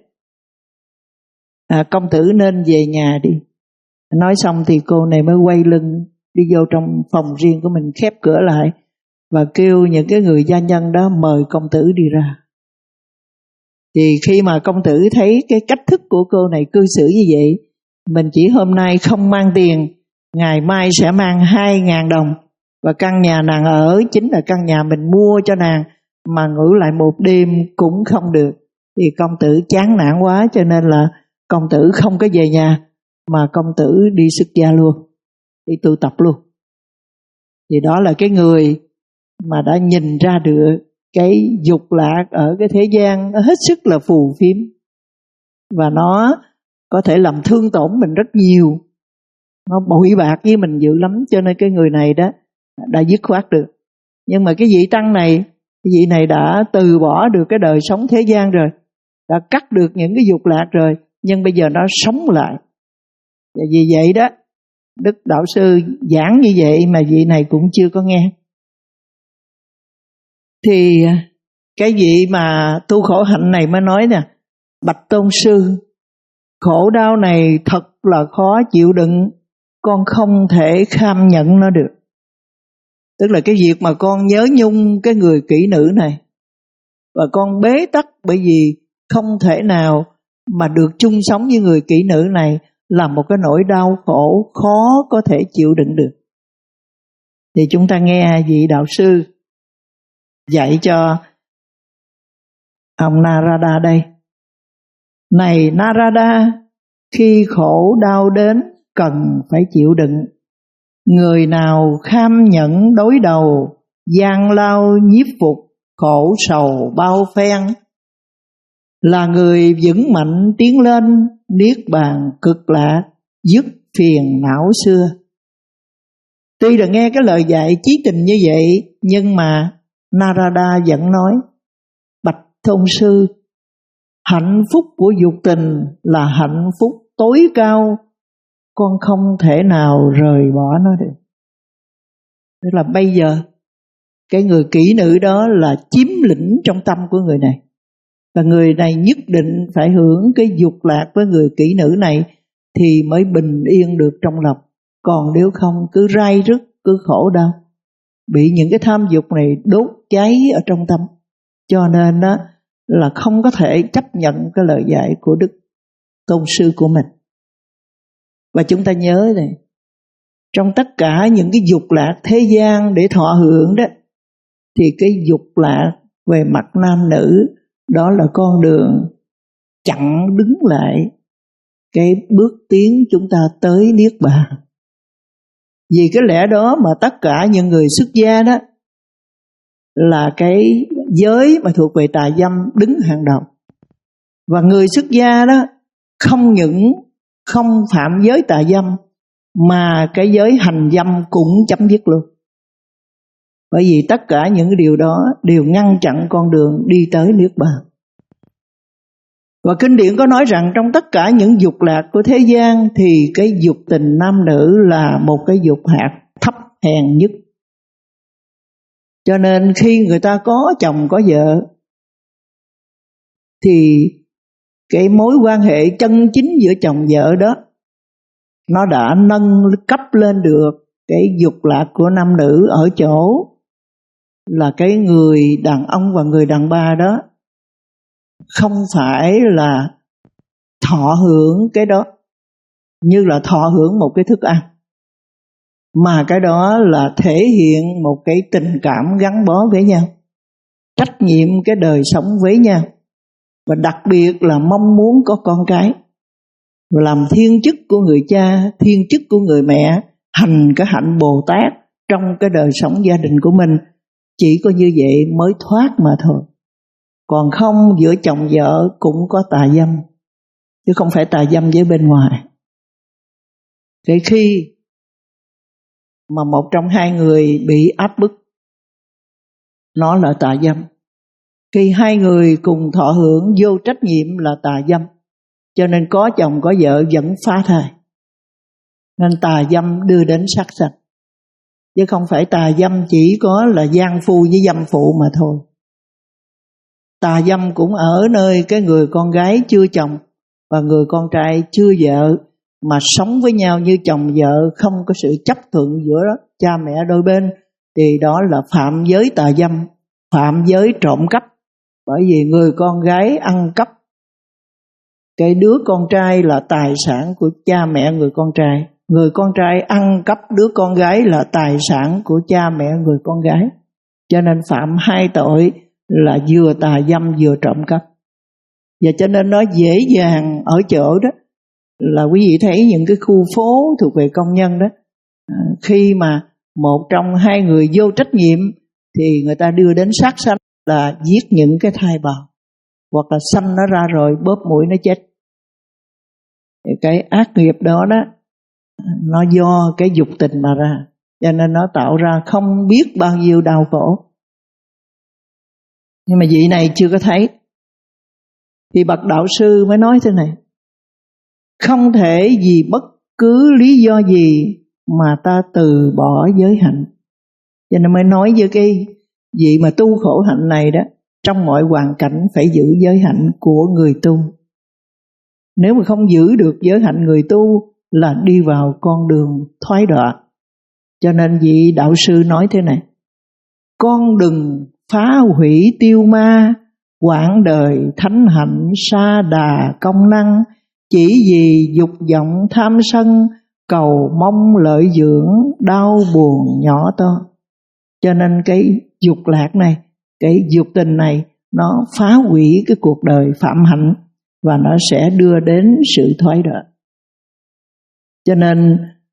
Speaker 2: à, công tử nên về nhà đi. Nói xong thì cô này mới quay lưng đi vô trong phòng riêng của mình, khép cửa lại và kêu những cái người gia nhân đó mời công tử đi ra. Thì khi mà công tử thấy cái cách thức của cô này cư xử như vậy, mình chỉ hôm nay không mang tiền, ngày mai sẽ mang hai ngàn đồng, và căn nhà nàng ở chính là căn nhà mình mua cho nàng, mà ngủ lại một đêm cũng không được, thì công tử chán nản quá, cho nên là công tử không có về nhà, mà công tử đi xuất gia luôn, đi tu tập luôn. Thì đó là cái người mà đã nhìn ra được cái dục lạc ở cái thế gian nó hết sức là phù phiếm, và nó có thể làm thương tổn mình rất nhiều, nó bội bạc với mình dữ lắm. Cho nên cái người này đó đã dứt khoát được. Nhưng mà cái vị tăng này, cái vị này đã từ bỏ được cái đời sống thế gian rồi, đã cắt được những cái dục lạc rồi, nhưng bây giờ nó sống lại. Và vì vậy đó, Đức Đạo Sư giảng như vậy mà vị này cũng chưa có nghe. Thì cái vị mà tu khổ hạnh này mới nói nè: bạch tôn sư, khổ đau này thật là khó chịu đựng, con không thể kham nhận nó được. Tức là cái việc mà con nhớ nhung cái người kỹ nữ này, và con bế tắc bởi vì không thể nào mà được chung sống với người kỹ nữ này, là một cái nỗi đau khổ khó có thể chịu đựng được. Thì chúng ta nghe vị đạo sư dạy cho ông Narada đây: này Narada, khi khổ đau đến cần phải chịu đựng. Người nào kham nhẫn đối đầu, gian lao nhiếp phục, khổ sầu bao phen, là người vững mạnh tiến lên niết bàn cực lạc, dứt phiền não xưa. Tuy là nghe cái lời dạy chí tình như vậy, nhưng mà Narada vẫn nói: bạch tôn sư, hạnh phúc của dục tình là hạnh phúc tối cao, con không thể nào rời bỏ nó được. Tức là bây giờ cái người kỹ nữ đó là chiếm lĩnh trong tâm của người này, và người này nhất định phải hưởng cái dục lạc với người kỹ nữ này thì mới bình yên được trong lòng. Còn nếu không cứ rai rứt, cứ khổ đau, bị những cái tham dục này đốt cháy ở trong tâm. Cho nên đó là không có thể chấp nhận cái lời dạy của Đức Tôn sư của mình. Và chúng ta nhớ này, trong tất cả những cái dục lạc thế gian để thọ hưởng đó, thì cái dục lạc về mặt nam nữ đó là con đường chặn đứng lại cái bước tiến chúng ta tới niết bàn. Vì cái lẽ đó mà tất cả những người xuất gia đó là cái giới mà thuộc về tà dâm đứng hàng đầu. Và người xuất gia đó không những không phạm giới tà dâm, mà cái giới hành dâm cũng chấm dứt luôn. Bởi vì tất cả những cái điều đó đều ngăn chặn con đường đi tới niết bàn. Và kinh điển có nói rằng trong tất cả những dục lạc của thế gian thì cái dục tình nam nữ là một cái dục hạt thấp hèn nhất. Cho nên khi người ta có chồng có vợ thì cái mối quan hệ chân chính giữa chồng vợ đó nó đã nâng cấp lên được cái dục lạc của nam nữ ở chỗ là cái người đàn ông và người đàn bà đó không phải là thọ hưởng cái đó như là thọ hưởng một cái thức ăn, mà cái đó là thể hiện một cái tình cảm gắn bó với nhau, trách nhiệm cái đời sống với nhau, và đặc biệt là mong muốn có con cái, và làm thiên chức của người cha, thiên chức của người mẹ, hành cái hạnh Bồ Tát trong cái đời sống gia đình của mình. Chỉ có như vậy mới thoát mà thôi. Còn không, giữa chồng vợ cũng có tà dâm, chứ không phải tà dâm với bên ngoài. Cái khi mà một trong hai người bị áp bức, nó là tà dâm. Khi hai người cùng thọ hưởng vô trách nhiệm là tà dâm. Cho nên có chồng có vợ vẫn phá thai. Nên tà dâm đưa đến sát sanh. Chứ không phải tà dâm chỉ có là gian phu với dâm phụ mà thôi. Tà dâm cũng ở nơi cái người con gái chưa chồng và người con trai chưa vợ mà sống với nhau như chồng vợ, không có sự chấp thuận giữa cha mẹ đôi bên, thì đó là phạm giới tà dâm, phạm giới trộm cắp. Bởi vì người con gái ăn cắp cái đứa con trai là tài sản của cha mẹ người con trai. Người con trai ăn cắp đứa con gái là tài sản của cha mẹ người con gái. Cho nên phạm hai tội là vừa tà dâm vừa trộm cắp. Và cho nên nó dễ dàng ở chỗ đó là quý vị thấy những cái khu phố thuộc về công nhân đó, khi mà một trong hai người vô trách nhiệm thì người ta đưa đến sát sanh là giết những cái thai bào, hoặc là sanh nó ra rồi bóp mũi nó chết. Thì cái ác nghiệp đó đó nó do cái dục tình mà ra, cho nên nó tạo ra không biết bao nhiêu đau khổ. Nhưng mà vị này chưa có thấy, thì bậc đạo sư mới nói thế này: không thể vì bất cứ lý do gì mà ta từ bỏ giới hạnh. Cho nên mới nói với cái vị mà tu khổ hạnh này đó, trong mọi hoàn cảnh phải giữ giới hạnh của người tu. Nếu mà không giữ được giới hạnh người tu là đi vào con đường thoái đọa. Cho nên vị đạo sư nói thế này: con đừng phá hủy tiêu ma, quãng đời thánh hạnh sa đà công năng, chỉ vì dục vọng tham sân, cầu mong lợi dưỡng, đau buồn nhỏ to. Cho nên cái dục lạc này, cái dục tình này, nó phá hủy cái cuộc đời phạm hạnh và nó sẽ đưa đến sự thoái đọa. Cho nên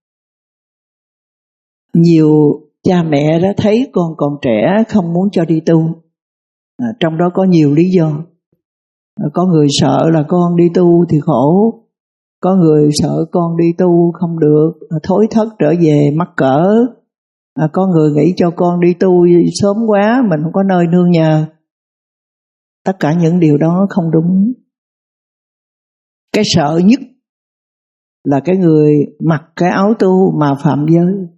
Speaker 2: nhiều cha mẹ đã thấy con còn trẻ không muốn cho đi tu, à, trong đó có nhiều lý do. À, có người sợ là con đi tu thì khổ, có người sợ con đi tu không được, à, thối thất trở về mắc cỡ, à, có người nghĩ cho con đi tu sớm quá mình không có nơi nương nhờ. Tất cả những điều đó không đúng. Cái sợ nhất là cái người mặc cái áo tu mà phạm giới,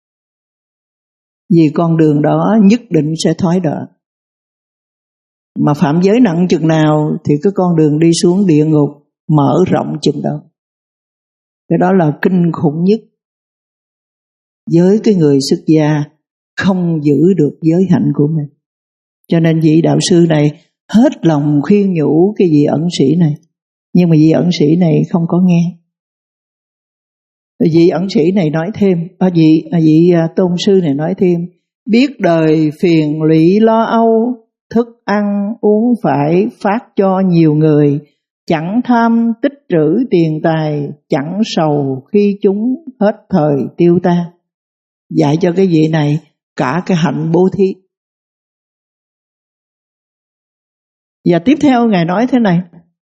Speaker 2: vì con đường đó nhất định sẽ thoái đọa. Mà phạm giới nặng chừng nào thì cái con đường đi xuống địa ngục mở rộng chừng đó. Cái đó là kinh khủng nhất. Với cái người xuất gia không giữ được giới hạnh của mình. Cho nên vị đạo sư này hết lòng khuyên nhủ cái vị ẩn sĩ này, nhưng mà vị ẩn sĩ này không có nghe. Vị ẩn sĩ này nói thêm, à, vị, à, vị tôn sư này nói thêm: biết đời phiền lụy lo âu, thức ăn uống phải phát cho nhiều người, chẳng tham tích trữ tiền tài, chẳng sầu khi chúng hết thời tiêu tan. Dạy cho cái vị này cả cái hạnh bố thí. Và tiếp theo Ngài nói thế này: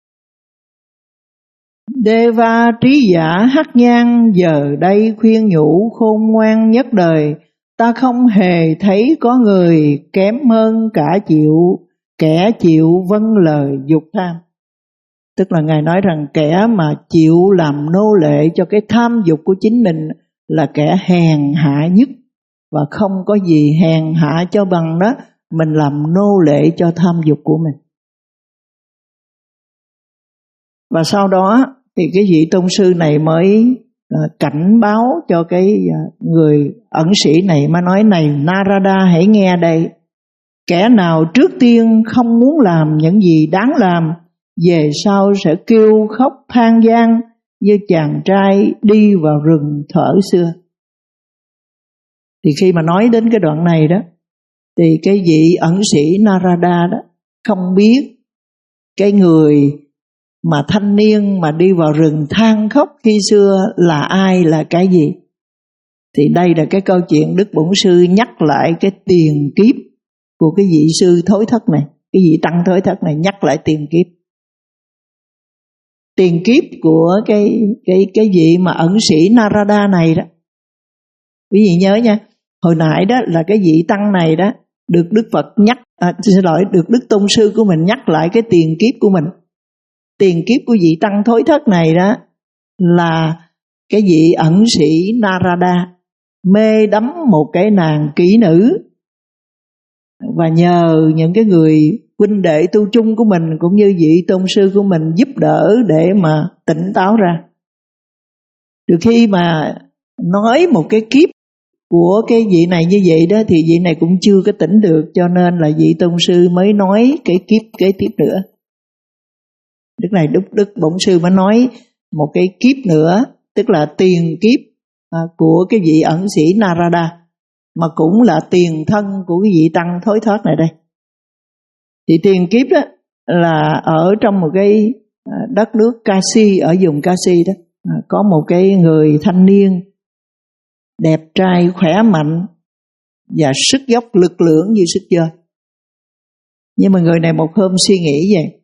Speaker 2: Deva trí giả hắc nhang giờ đây khuyên nhủ khôn ngoan nhất đời, ta không hề thấy có người kém hơn cả chịu kẻ chịu vâng lời dục tham. Tức là Ngài nói rằng kẻ mà chịu làm nô lệ cho cái tham dục của chính mình là kẻ hèn hạ nhất, và không có gì hèn hạ cho bằng đó mình làm nô lệ cho tham dục của mình. Và sau đó thì cái vị tôn sư này mới cảnh báo cho cái người ẩn sĩ này, mà nói: này Narada, hãy nghe đây. Kẻ nào trước tiên không muốn làm những gì đáng làm, về sau sẽ kêu khóc than van như chàng trai đi vào rừng thuở xưa. Thì khi mà nói đến cái đoạn này đó, thì cái vị ẩn sĩ Narada đó không biết cái người mà thanh niên mà đi vào rừng than khóc khi xưa là ai, là cái gì. Thì đây là cái câu chuyện Đức Bổn Sư nhắc lại cái tiền kiếp của cái vị sư thối thất này, cái vị tăng thối thất này nhắc lại tiền kiếp. Tiền kiếp của cái cái cái vị mà ẩn sĩ Narada này đó. Quý vị nhớ nha, hồi nãy đó là cái vị tăng này đó được Đức Phật nhắc, à, xin lỗi, được Đức Tôn Sư của mình nhắc lại cái tiền kiếp của mình. Tiền kiếp của vị tăng thối thất này đó là cái vị ẩn sĩ Narada mê đắm một cái nàng kỹ nữ, và nhờ những cái người huynh đệ tu chung của mình cũng như vị tôn sư của mình giúp đỡ để mà tỉnh táo ra. Được khi mà nói một cái kiếp của cái vị này như vậy đó, thì vị này cũng chưa có tỉnh được, cho nên là vị tôn sư mới nói cái kiếp kế tiếp nữa. Đức này Đức Đức Bổn Sư mới nói một cái kiếp nữa, tức là tiền kiếp à, của cái vị ẩn sĩ Narada, mà cũng là tiền thân của cái vị tăng thối thoát này đây. Thì tiền kiếp đó là ở trong một cái đất nước Kashi, ở vùng Kashi đó, à, có một cái người thanh niên đẹp trai, khỏe mạnh và sức dốc lực lưỡng như sức dơi. Nhưng mà người này một hôm suy nghĩ vậy: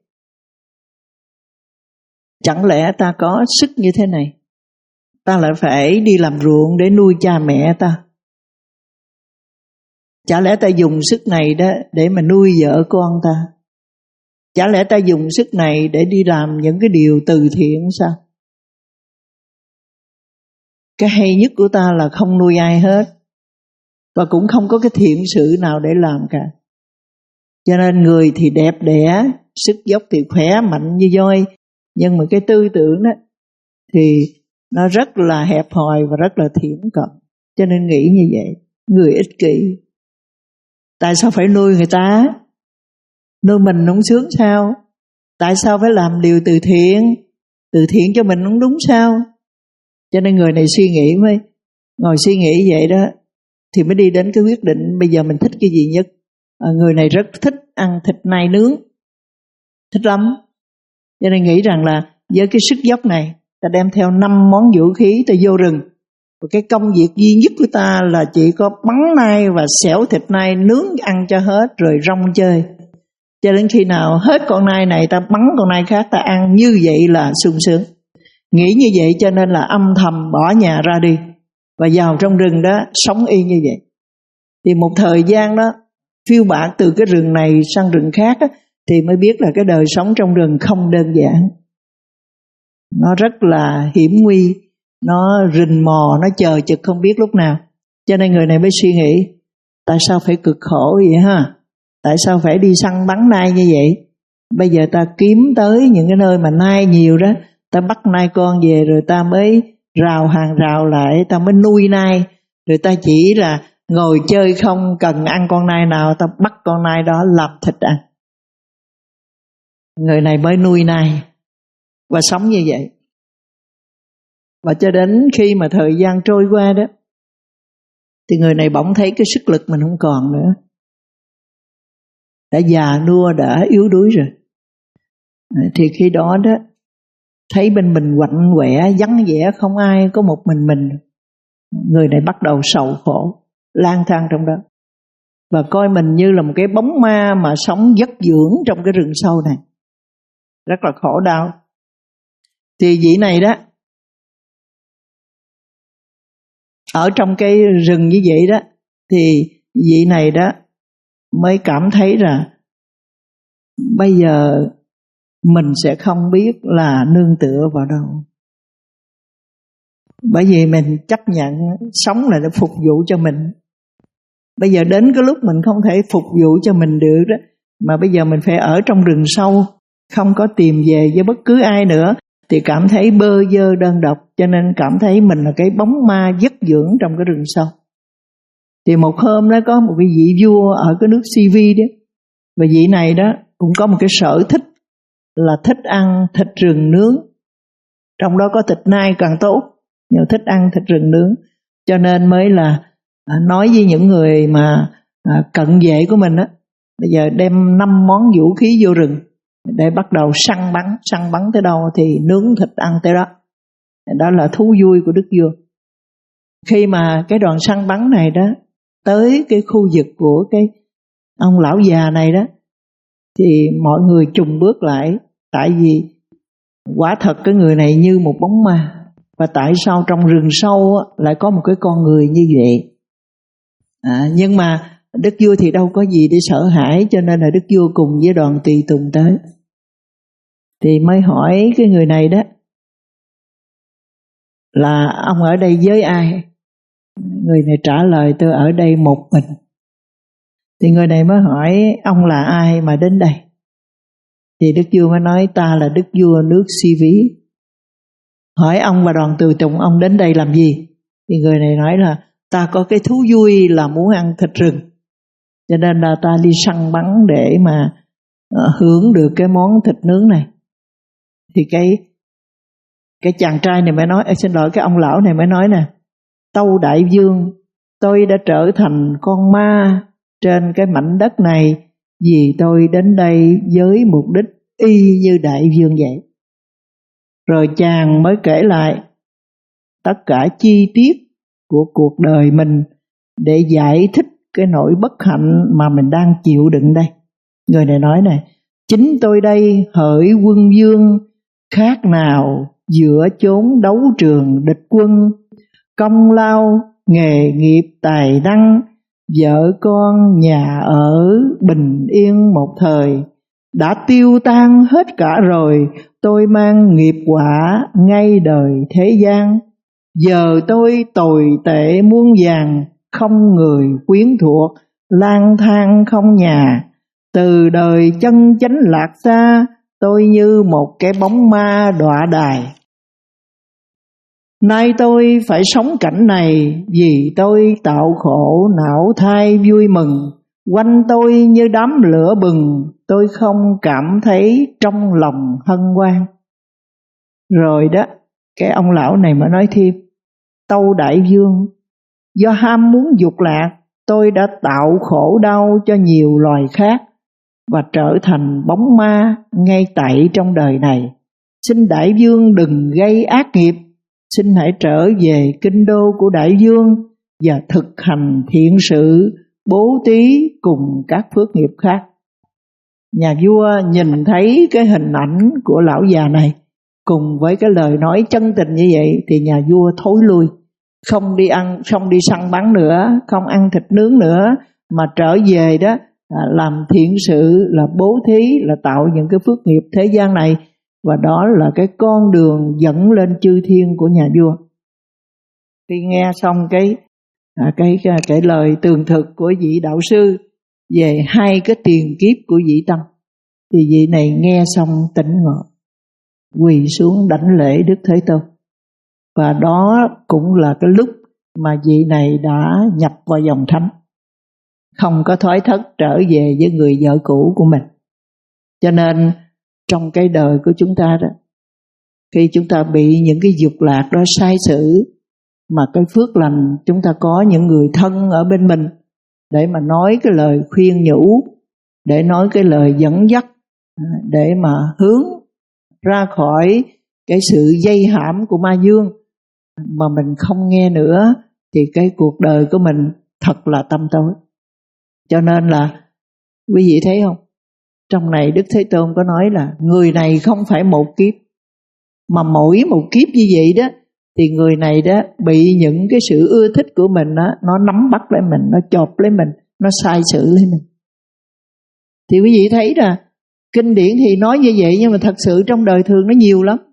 Speaker 2: chẳng lẽ ta có sức như thế này, ta lại phải đi làm ruộng để nuôi cha mẹ ta? Chả lẽ ta dùng sức này đó để mà nuôi vợ con ta? Chả lẽ ta dùng sức này để đi làm những cái điều từ thiện sao? Cái hay nhất của ta là không nuôi ai hết, và cũng không có cái thiện sự nào để làm cả. Cho nên người thì đẹp đẽ, sức dốc thì khỏe mạnh như voi, nhưng mà cái tư tưởng đó thì nó rất là hẹp hòi và rất là thiển cận. Cho nên nghĩ như vậy, người ích kỷ. Tại sao phải nuôi người ta? Nuôi mình không sướng sao? Tại sao phải làm điều từ thiện? Từ thiện cho mình không đúng sao? Cho nên người này suy nghĩ, mới ngồi suy nghĩ vậy đó, thì mới đi đến cái quyết định bây giờ mình thích cái gì nhất. À, người này rất thích ăn thịt nai nướng, thích lắm. Cho nên nghĩ rằng là với cái sức dốc này, ta đem theo năm món vũ khí ta vô rừng. Và cái công việc duy nhất của ta là chỉ có bắn nai và xẻo thịt nai nướng ăn cho hết rồi rong chơi. Cho đến khi nào hết con nai này ta bắn con nai khác ta ăn, như vậy là sung sướng. Nghĩ như vậy cho nên là âm thầm bỏ nhà ra đi và vào trong rừng đó sống y như vậy. Thì một thời gian đó phiêu bạt từ cái rừng này sang rừng khác á, thì mới biết là cái đời sống trong rừng không đơn giản. Nó rất là hiểm nguy, nó rình mò, nó chờ chực không biết lúc nào. Cho nên người này mới suy nghĩ, tại sao phải cực khổ vậy ha? Tại sao phải đi săn bắn nai như vậy? Bây giờ ta kiếm tới những cái nơi mà nai nhiều đó, ta bắt nai con về rồi ta mới rào hàng rào lại, ta mới nuôi nai. Rồi ta chỉ là ngồi chơi không cần ăn con nai nào, ta bắt con nai đó làm thịt ăn. Người này mới nuôi nai và sống như vậy. Và cho đến khi mà thời gian trôi qua đó, thì người này bỗng thấy cái sức lực mình không còn nữa. Đã già nua, đã yếu đuối rồi. Thì khi đó đó, thấy bên mình quạnh quẻ, vắng vẻ, không ai, có một mình mình. Người này bắt đầu sầu khổ, lang thang trong đó. Và coi mình như là một cái bóng ma mà sống vất dưỡng trong cái rừng sâu này. Rất là khổ đau. Thì vị này đó, ở trong cái rừng như vậy đó, thì vị này đó mới cảm thấy là bây giờ mình sẽ không biết là nương tựa vào đâu. Bởi vì mình chấp nhận sống là để phục vụ cho mình. Bây giờ đến cái lúc mình không thể phục vụ cho mình được đó, mà bây giờ mình phải ở trong rừng sâu, không có tìm về với bất cứ ai nữa, thì cảm thấy bơ vơ đơn độc, cho nên cảm thấy mình là cái bóng ma vất dưỡng trong cái rừng sâu. Thì một hôm đó có một cái vị vua ở cái nước Si Vi đó, và vị này đó cũng có một cái sở thích là thích ăn thịt rừng nướng. Trong đó có thịt nai càng tốt, nhưng thích ăn thịt rừng nướng. Cho nên mới là à, nói với những người mà à, cận vệ của mình á, bây giờ đem năm món vũ khí vô rừng để bắt đầu săn bắn. Săn bắn tới đâu thì nướng thịt ăn tới đó. Đó là thú vui của đức vua. Khi mà cái đoàn săn bắn này đó tới cái khu vực của cái ông lão già này đó, thì mọi người chùng bước lại. Tại vì quả thật cái người này như một bóng ma. Và tại sao trong rừng sâu lại có một cái con người như vậy? À, nhưng mà đức vua thì đâu có gì để sợ hãi, cho nên là đức vua cùng với đoàn tùy tùng tới. Thì mới hỏi cái người này đó là ông ở đây với ai? Người này trả lời tôi ở đây một mình. Thì người này mới hỏi ông là ai mà đến đây? Thì đức vua mới nói ta là đức vua nước Si Ví. Hỏi ông và đoàn tùy tùng ông đến đây làm gì? Thì người này nói là ta có cái thú vui là muốn ăn thịt rừng, cho nên là ta đi săn bắn để mà uh, hưởng được cái món thịt nướng này. Thì cái cái chàng trai này mới nói, à, xin lỗi, cái ông lão này mới nói nè: Tâu đại vương, tôi đã trở thành con ma trên cái mảnh đất này vì tôi đến đây với mục đích y như đại vương vậy. Rồi chàng mới kể lại tất cả chi tiết của cuộc đời mình để giải thích cái nỗi bất hạnh mà mình đang chịu đựng đây. Người này nói này: chính tôi đây hỡi quân vương, khác nào giữa chốn đấu trường địch quân, công lao nghề nghiệp tài năng, vợ con nhà ở bình yên một thời, đã tiêu tan hết cả rồi. Tôi mang nghiệp quả ngay đời thế gian, giờ tôi tồi tệ muôn vàn, không người quyến thuộc, lang thang không nhà. Từ đời chân chánh lạc xa, tôi như một cái bóng ma đọa đài. Nay tôi phải sống cảnh này vì tôi tạo khổ não thai vui mừng. Quanh tôi như đám lửa bừng, tôi không cảm thấy trong lòng hân hoan. Rồi đó, cái ông lão này mà nói thêm: Tâu đại vương, do ham muốn dục lạc, tôi đã tạo khổ đau cho nhiều loài khác và trở thành bóng ma ngay tại trong đời này. Xin đại vương đừng gây ác nghiệp, xin hãy trở về kinh đô của đại vương và thực hành thiện sự, bố thí cùng các phước nghiệp khác. Nhà vua nhìn thấy cái hình ảnh của lão già này cùng với cái lời nói chân tình như vậy thì nhà vua thối lui, không đi ăn, không đi săn bắn nữa, không ăn thịt nướng nữa, mà trở về đó làm thiện sự, là bố thí, là tạo những cái phước nghiệp thế gian này, và đó là cái con đường dẫn lên chư thiên của nhà vua. Khi nghe xong cái à, cái, cái cái lời tường thực của vị đạo sư về hai cái tiền kiếp của vị tăng, thì vị này nghe xong tỉnh ngộ, quỳ xuống đảnh lễ Đức Thế Tôn. Và đó cũng là cái lúc mà vị này đã nhập vào dòng thánh, không có thói thất trở về với người vợ cũ của mình. Cho nên trong cái đời của chúng ta đó, khi chúng ta bị những cái dục lạc đó sai sử, mà cái phước lành chúng ta có những người thân ở bên mình để mà nói cái lời khuyên nhủ, để nói cái lời dẫn dắt, để mà hướng ra khỏi cái sự dây hãm của ma dương, mà mình không nghe nữa, thì cái cuộc đời của mình thật là tăm tối. Cho nên là quý vị thấy không, trong này Đức Thế Tôn có nói là người này không phải một kiếp, mà mỗi một kiếp như vậy đó, thì người này đó bị những cái sự ưa thích của mình đó, nó nắm bắt lấy mình, nó chộp lấy mình, nó sai sử lấy mình. Thì quý vị thấy là kinh điển thì nói như vậy, nhưng mà thật sự trong đời thường nó nhiều lắm.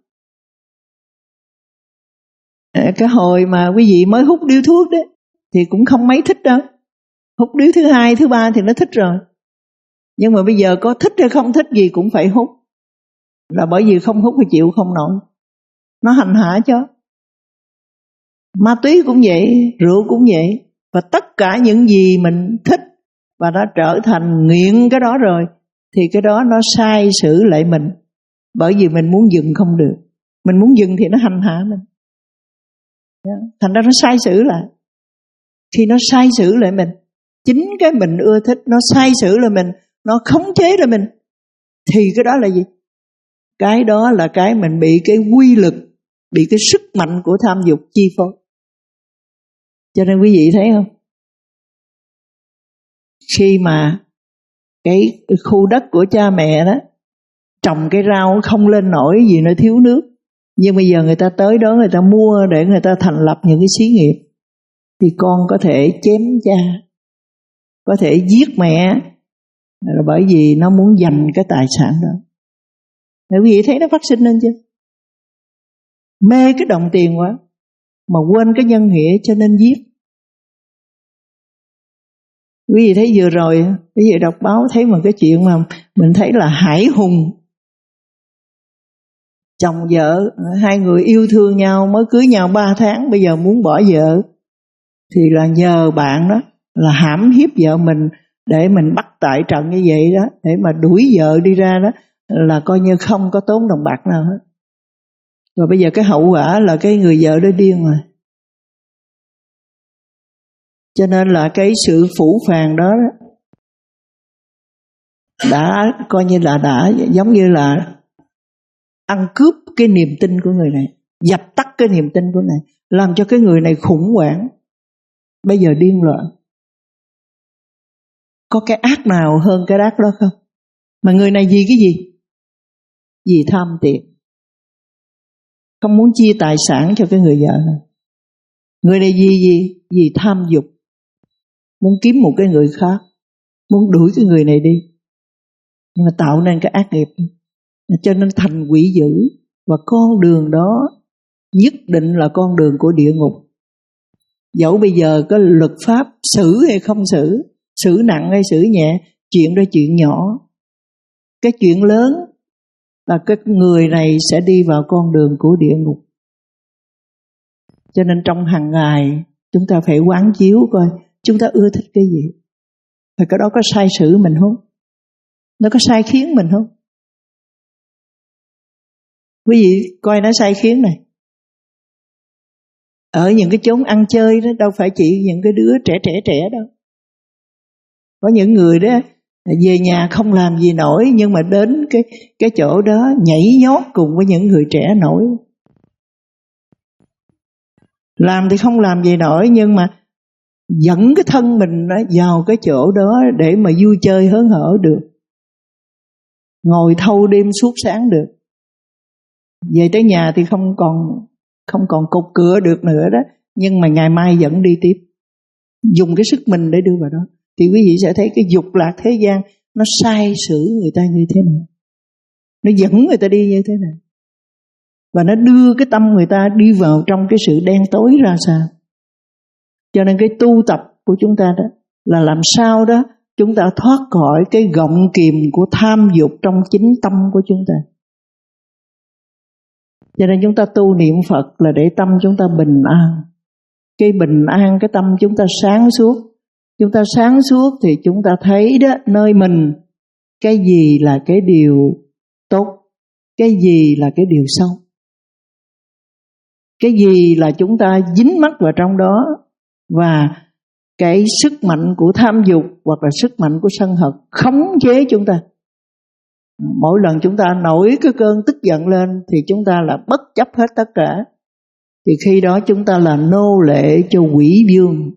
Speaker 2: Cái hồi mà quý vị mới hút điếu thuốc đấy thì cũng không mấy thích đâu. Hút điếu thứ hai, thứ ba thì nó thích rồi. Nhưng mà bây giờ có thích hay không thích gì cũng phải hút, là bởi vì không hút thì chịu không nổi, nó hành hạ cho. Ma túy cũng vậy, rượu cũng vậy. Và tất cả những gì mình thích và đã trở thành nghiện cái đó rồi, thì cái đó nó sai sử lại mình. Bởi vì mình muốn dừng không được, mình muốn dừng thì nó hành hạ mình, thành ra nó sai sử lại. Khi nó sai sử lại mình, chính cái mình ưa thích nó sai sử lại mình, nó khống chế lại mình, thì cái đó là gì? Cái đó là cái mình bị cái quy lực, bị cái sức mạnh của tham dục chi phối. Cho nên quý vị thấy không, khi mà cái khu đất của cha mẹ đó trồng cái rau không lên nổi vì nó thiếu nước, nhưng bây giờ người ta tới đó người ta mua để người ta thành lập những cái xí nghiệp, thì con có thể chém cha, có thể giết mẹ, là bởi vì nó muốn giành cái tài sản đó. Nếu quý vị thấy nó phát sinh lên chưa? Mê cái đồng tiền quá mà quên cái nhân nghĩa cho nên giết. Quý vị thấy vừa rồi, quý vị đọc báo thấy một cái chuyện mà mình thấy là hãi hùng. Chồng vợ, hai người yêu thương nhau, mới cưới nhau ba tháng, bây giờ muốn bỏ vợ. Thì là nhờ bạn đó là hãm hiếp vợ mình để mình bắt tại trận như vậy đó, để mà đuổi vợ đi ra đó, là coi như không có tốn đồng bạc nào hết. Và bây giờ cái hậu quả là cái người vợ đó điên rồi. Cho nên là cái sự phủ phàng đó đã coi như là đã giống như là ăn cướp cái niềm tin của người này, dập tắt cái niềm tin của người này, làm cho cái người này khủng hoảng, bây giờ điên loạn. Có cái ác nào hơn cái ác đó không? Mà người này vì cái gì? Vì tham tiền, không muốn chia tài sản cho cái người vợ này. Người này vì gì? Vì tham dục, muốn kiếm một cái người khác, muốn đuổi cái người này đi, nhưng mà tạo nên cái ác nghiệp, cho nên thành quỷ dữ. Và con đường đó nhất định là con đường của địa ngục. Dẫu bây giờ có luật pháp xử hay không xử, xử nặng hay xử nhẹ, chuyện đó chuyện nhỏ. Cái chuyện lớn là cái người này sẽ đi vào con đường của địa ngục. Cho nên trong hàng ngày chúng ta phải quán chiếu coi chúng ta ưa thích cái gì, và cái đó có sai xử mình không, nó có sai khiến mình không. Quý vị coi nó sai khiến này, ở những cái chốn ăn chơi đó đâu phải chỉ những cái đứa trẻ trẻ trẻ đâu. Có những người đó về nhà không làm gì nổi, nhưng mà đến cái cái chỗ đó nhảy nhót cùng với những người trẻ nổi. Làm thì không làm gì nổi, nhưng mà dẫn cái thân mình vào cái chỗ đó để mà vui chơi hớn hở được, ngồi thâu đêm suốt sáng được. Về tới nhà thì không còn không còn cột cửa được nữa đó, nhưng mà ngày mai vẫn đi tiếp, dùng cái sức mình để đưa vào đó. Thì quý vị sẽ thấy cái dục lạc thế gian nó sai sử người ta như thế nào, nó dẫn người ta đi như thế nào, và nó đưa cái tâm người ta đi vào trong cái sự đen tối ra sao. Cho nên cái tu tập của chúng ta đó là làm sao đó chúng ta thoát khỏi cái gọng kìm của tham dục trong chính tâm của chúng ta. Cho nên chúng ta tu niệm Phật là để tâm chúng ta bình an. Cái bình an, cái tâm chúng ta sáng suốt. Chúng ta sáng suốt thì chúng ta thấy đó, nơi mình cái gì là cái điều tốt, cái gì là cái điều xấu, cái gì là chúng ta dính mắc vào trong đó. Và cái sức mạnh của tham dục hoặc là sức mạnh của sân hận khống chế chúng ta. Mỗi lần chúng ta nổi cái cơn tức giận lên thì chúng ta là bất chấp hết tất cả. Thì khi đó chúng ta là nô lệ cho quỷ vương.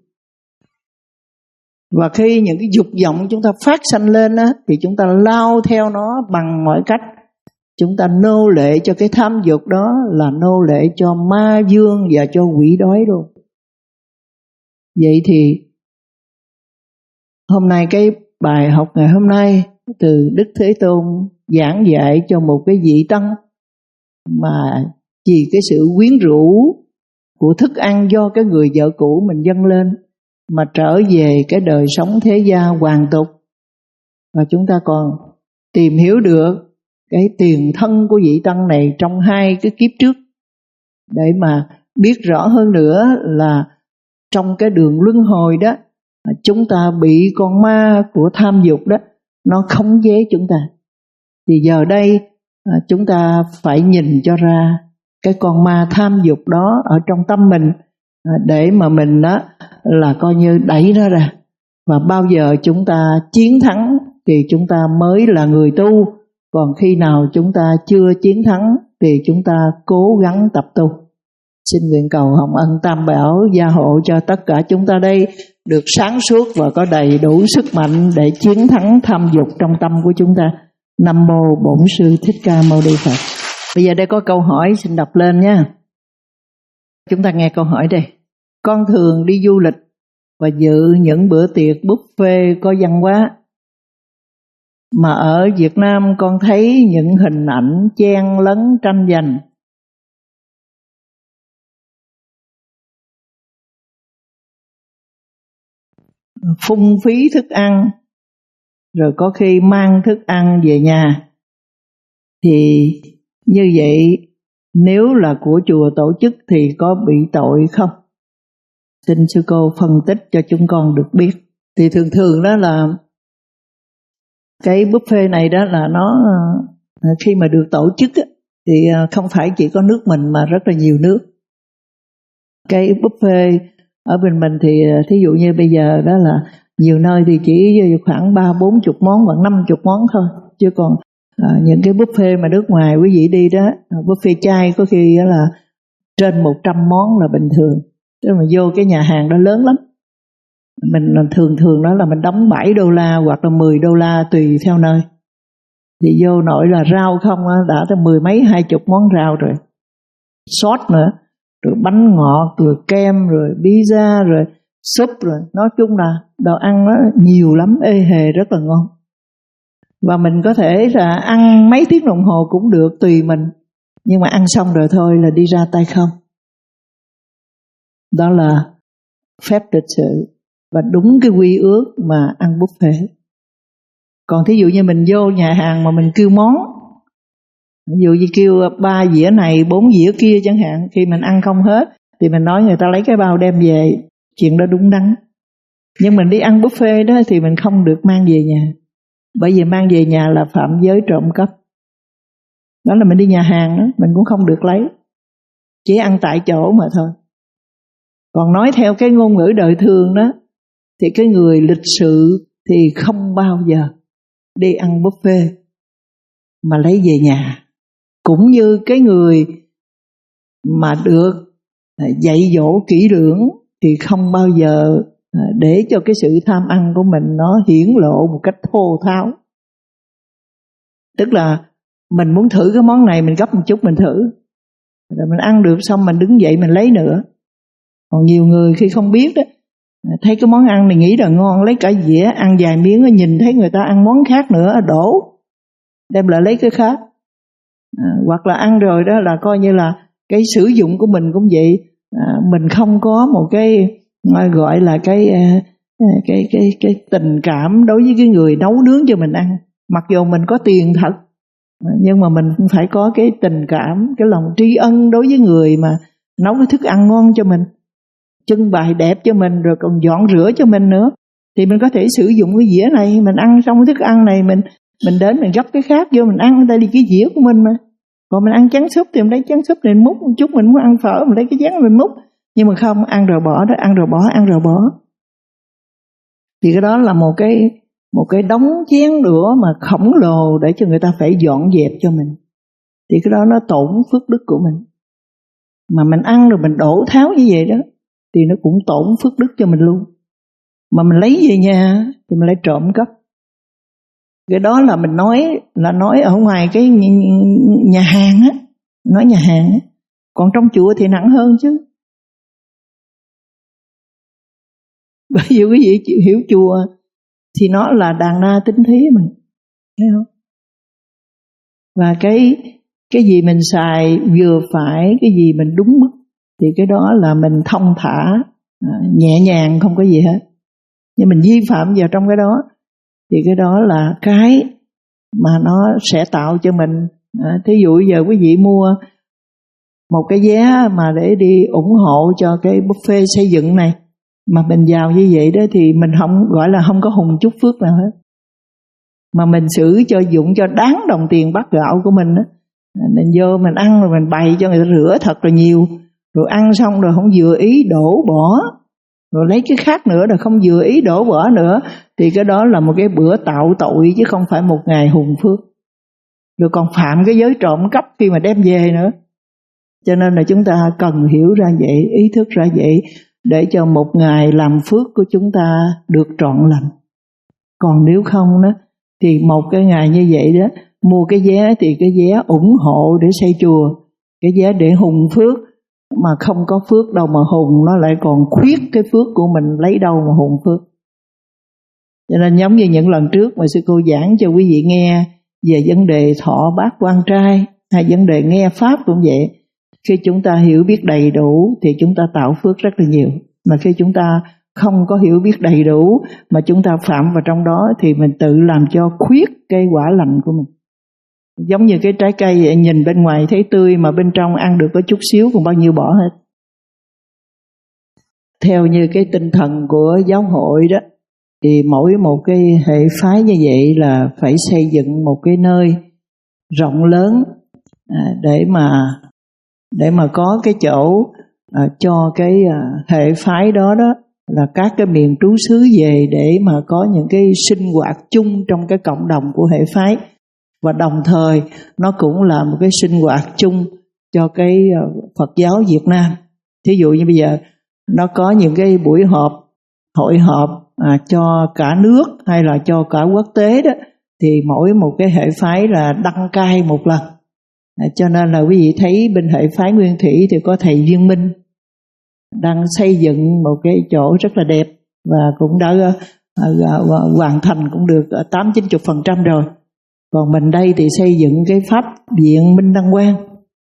Speaker 2: Và khi những cái dục vọng chúng ta phát sanh lên á, thì chúng ta lao theo nó bằng mọi cách. Chúng ta nô lệ cho cái tham dục đó là nô lệ cho ma vương và cho quỷ đói luôn. Vậy thì hôm nay cái bài học ngày hôm nay từ Đức Thế Tôn giảng dạy cho một cái vị tăng mà vì cái sự quyến rũ của thức ăn do cái người vợ cũ mình dâng lên mà trở về cái đời sống thế gian hoàn tục. Và chúng ta còn tìm hiểu được cái tiền thân của vị tăng này trong hai cái kiếp trước, để mà biết rõ hơn nữa là trong cái đường luân hồi đó chúng ta bị con ma của tham dục đó nó khống chế chúng ta. Thì giờ đây chúng ta phải nhìn cho ra cái con ma tham dục đó ở trong tâm mình, để mà mình đó là coi như đẩy nó ra. Và bao giờ chúng ta chiến thắng thì chúng ta mới là người tu. Còn khi nào chúng ta chưa chiến thắng thì chúng ta cố gắng tập tu. Xin nguyện cầu Hồng Ân Tam Bảo gia hộ cho tất cả chúng ta đây được sáng suốt và có đầy đủ sức mạnh để chiến thắng tham dục trong tâm của chúng ta. Nam mô Bổn Sư Thích Ca Mâu Ni Phật. Bây giờ đây có câu hỏi xin đọc lên nha. Chúng ta nghe câu hỏi đây. Con thường đi du lịch và dự những bữa tiệc buffet có văn hóa, mà ở Việt Nam con thấy những hình ảnh chen lấn tranh giành, phung phí thức ăn, rồi có khi mang thức ăn về nhà. Thì như vậy nếu là của chùa tổ chức thì có bị tội không? Xin sư cô phân tích cho chúng con được biết. Thì thường thường đó là cái buffet này đó là nó khi mà được tổ chức á, thì không phải chỉ có nước mình mà rất là nhiều nước. Cái buffet ở bên mình thì thí dụ như bây giờ đó là nhiều nơi thì chỉ khoảng ba bốn chục món hoặc năm chục món thôi, chứ còn à, những cái buffet mà nước ngoài quý vị đi đó, buffet chay có khi là trên một trăm món là bình thường. Tức mà vô cái nhà hàng đó lớn lắm, mình thường thường đó là mình đóng bảy đô la hoặc là mười đô la tùy theo nơi. Thì vô nội là rau không đã tới mười mấy hai chục món rau rồi, sốt nữa, rồi bánh ngọt, rồi kem, rồi pizza, rồi súp, rồi nói chung là đồ ăn nó nhiều lắm, ê hề rất là ngon. Và mình có thể là ăn mấy tiếng đồng hồ cũng được tùy mình, nhưng mà ăn xong rồi thôi là đi ra tay không. Đó là phép lịch sự và đúng cái quy ước mà ăn buffet. Còn thí dụ như mình vô nhà hàng mà mình kêu món, ví dụ như kêu ba dĩa này, bốn dĩa kia chẳng hạn, khi mình ăn không hết thì mình nói người ta lấy cái bao đem về, chuyện đó đúng đắn. Nhưng mình đi ăn buffet đó thì mình không được mang về nhà, bởi vì mang về nhà là phạm giới trộm cắp. Đó là mình đi nhà hàng đó, mình cũng không được lấy, chỉ ăn tại chỗ mà thôi. Còn nói theo cái ngôn ngữ đời thường đó, thì cái người lịch sự thì không bao giờ đi ăn buffet mà lấy về nhà. Cũng như cái người mà được dạy dỗ kỹ lưỡng thì không bao giờ để cho cái sự tham ăn của mình nó hiển lộ một cách thô tháo. Tức là mình muốn thử cái món này, mình gấp một chút mình thử, rồi mình ăn được xong mình đứng dậy mình lấy nữa. Còn nhiều người khi không biết đó, thấy cái món ăn này nghĩ là ngon, lấy cả dĩa ăn vài miếng, nhìn thấy người ta ăn món khác nữa đổ, đem lại lấy cái khác. À, hoặc là ăn rồi đó là coi như là cái sử dụng của mình cũng vậy. À, mình không có một cái gọi là cái cái cái cái tình cảm đối với cái người nấu nướng cho mình ăn. Mặc dù mình có tiền thật, nhưng mà mình cũng phải có cái tình cảm, cái lòng tri ân đối với người mà nấu cái thức ăn ngon cho mình, trưng bày đẹp cho mình, rồi còn dọn rửa cho mình nữa. Thì mình có thể sử dụng cái dĩa này, mình ăn xong cái thức ăn này, mình mình đến mình gấp cái khác vô mình ăn, đây là cái dĩa của mình mà. Còn mình ăn chén súp thì mình lấy chén súp này mình múc một chút, mình muốn ăn phở mình lấy cái chén mình múc. Nhưng mà không, ăn rồi bỏ đó, ăn rồi bỏ, ăn rồi bỏ. Thì cái đó là một cái một cái đống chén đũa mà khổng lồ để cho người ta phải dọn dẹp cho mình. Thì cái đó nó tổn phước đức của mình. Mà mình ăn rồi mình đổ tháo như vậy đó thì nó cũng tổn phước đức cho mình luôn. Mà mình lấy về nhà thì mình lại trộm cắp. Cái đó là mình nói là nói ở ngoài cái nhà hàng á, nói nhà hàng á. Còn trong chùa thì nặng hơn chứ. Bởi vì quý vị chịu hiểu chùa thì nó là đàn na tinh thí mình, thấy không? Và cái cái gì mình xài vừa phải, cái gì mình đúng mức thì cái đó là mình thông thả, nhẹ nhàng không có gì hết. Nhưng mình vi phạm vào trong cái đó thì cái đó là cái mà nó sẽ tạo cho mình. À, thí dụ giờ quý vị mua một cái vé mà để đi ủng hộ cho cái buffet xây dựng này, mà mình vào như vậy đó thì mình không gọi là không có hùng chút phước nào hết, mà mình xử cho dụng cho đáng đồng tiền bát gạo của mình đó. Mình vô mình ăn rồi mình bày cho người ta rửa thật là nhiều, rồi ăn xong rồi không vừa ý đổ bỏ, rồi lấy cái khác nữa rồi không vừa ý đổ bỏ nữa, thì cái đó là một cái bữa tạo tội chứ không phải một ngày hùng phước. Rồi còn phạm cái giới trộm cắp khi mà đem về nữa. Cho nên là chúng ta cần hiểu ra vậy, ý thức ra vậy, để cho một ngày làm phước của chúng ta được trọn lành. Còn nếu không đó thì một cái ngày như vậy đó, mua cái vé thì cái vé ủng hộ để xây chùa, cái vé để hùng phước, mà không có phước đâu mà hùng, nó lại còn khuyết cái phước của mình, lấy đâu mà hùng phước. Cho nên giống như những lần trước mà sư cô giảng cho quý vị nghe về vấn đề thọ bát quan trai, hay vấn đề nghe pháp cũng vậy. Khi chúng ta hiểu biết đầy đủ thì chúng ta tạo phước rất là nhiều. Mà khi chúng ta không có hiểu biết đầy đủ mà chúng ta phạm vào trong đó thì mình tự làm cho khuyết cái quả lành của mình. Giống như cái trái cây vậy, nhìn bên ngoài thấy tươi mà bên trong ăn được có chút xíu còn bao nhiêu bỏ hết. Theo như cái tinh thần của giáo hội đó, thì mỗi một cái hệ phái như vậy là phải xây dựng một cái nơi rộng lớn, à, để mà để mà có cái chỗ à, cho cái à, hệ phái đó đó là các cái miền trú xứ về để mà có những cái sinh hoạt chung trong cái cộng đồng của hệ phái, và đồng thời nó cũng là một cái sinh hoạt chung cho cái Phật giáo Việt Nam. Thí dụ như bây giờ nó có những cái buổi họp, hội họp à, cho cả nước hay là cho cả quốc tế đó, thì mỗi một cái hệ phái là đăng cai một lần. À, cho nên là quý vị thấy bên hệ phái Nguyên Thủy thì có thầy Viên Minh đang xây dựng một cái chỗ rất là đẹp, và cũng đã uh, uh, hoàn thành cũng được tám chín mươi phần trăm rồi. Còn mình đây thì xây dựng cái pháp viện Minh Đăng Quang.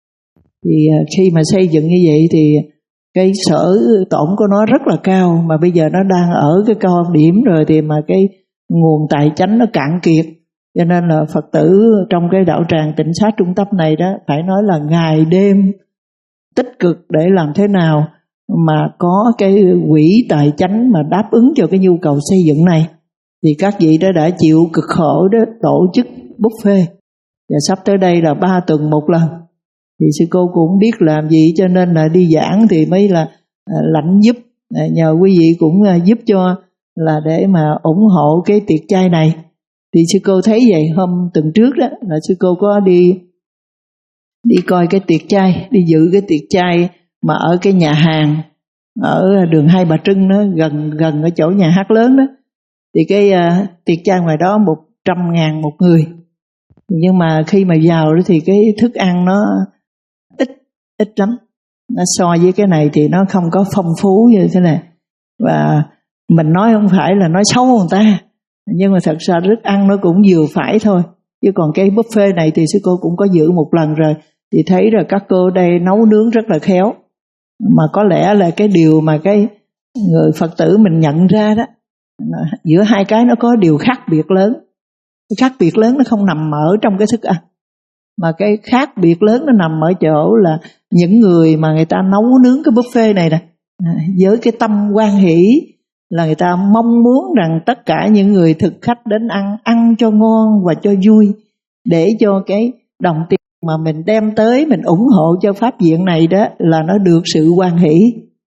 Speaker 2: Thì uh, khi mà xây dựng như vậy thì cái sở tổn của nó rất là cao, mà bây giờ nó đang ở cái cao điểm rồi, thì mà cái nguồn tài chánh nó cạn kiệt. Cho nên là Phật tử trong cái đạo tràng Tịnh Xá Trung Tâm này đó, phải nói là ngày đêm tích cực để làm thế nào mà có cái quỹ tài chánh mà đáp ứng cho cái nhu cầu xây dựng này. Thì các vị đó đã chịu cực khổ đó tổ chức buffet, và sắp tới đây là ba tuần một lần. Thì sư cô cũng biết làm gì, cho nên là đi giảng thì mới là à, lãnh giúp, à, nhờ quý vị cũng à, giúp cho là để mà ủng hộ cái tiệc chay này. Thì sư cô thấy vậy, hôm tuần trước đó là sư cô có đi đi coi cái tiệc chay, đi dự cái tiệc chay mà ở cái nhà hàng ở đường Hai Bà Trưng đó, gần gần ở chỗ nhà hát lớn đó. Thì cái uh, tiệc chay ngoài đó một trăm ngàn một người, nhưng mà khi mà vào đó thì cái thức ăn nó ít ít lắm, nó so với cái này thì nó không có phong phú như thế này. Và mình nói không phải là nói xấu người ta, nhưng mà thật ra thức ăn nó cũng vừa phải thôi. Chứ còn cái buffet này thì sư cô cũng có dự một lần rồi, thì thấy là các cô đây nấu nướng rất là khéo. Mà có lẽ là cái điều mà cái người Phật tử mình nhận ra đó, giữa hai cái nó có điều khác biệt lớn. Cái khác biệt lớn nó không nằm ở trong cái thức ăn, mà cái khác biệt lớn nó nằm ở chỗ là những người mà người ta nấu nướng cái buffet này nè, với cái tâm hoan hỷ là người ta mong muốn rằng tất cả những người thực khách đến ăn, ăn cho ngon và cho vui, để cho cái đồng tiền mà mình đem tới mình ủng hộ cho pháp viện này đó là nó được sự hoan hỷ.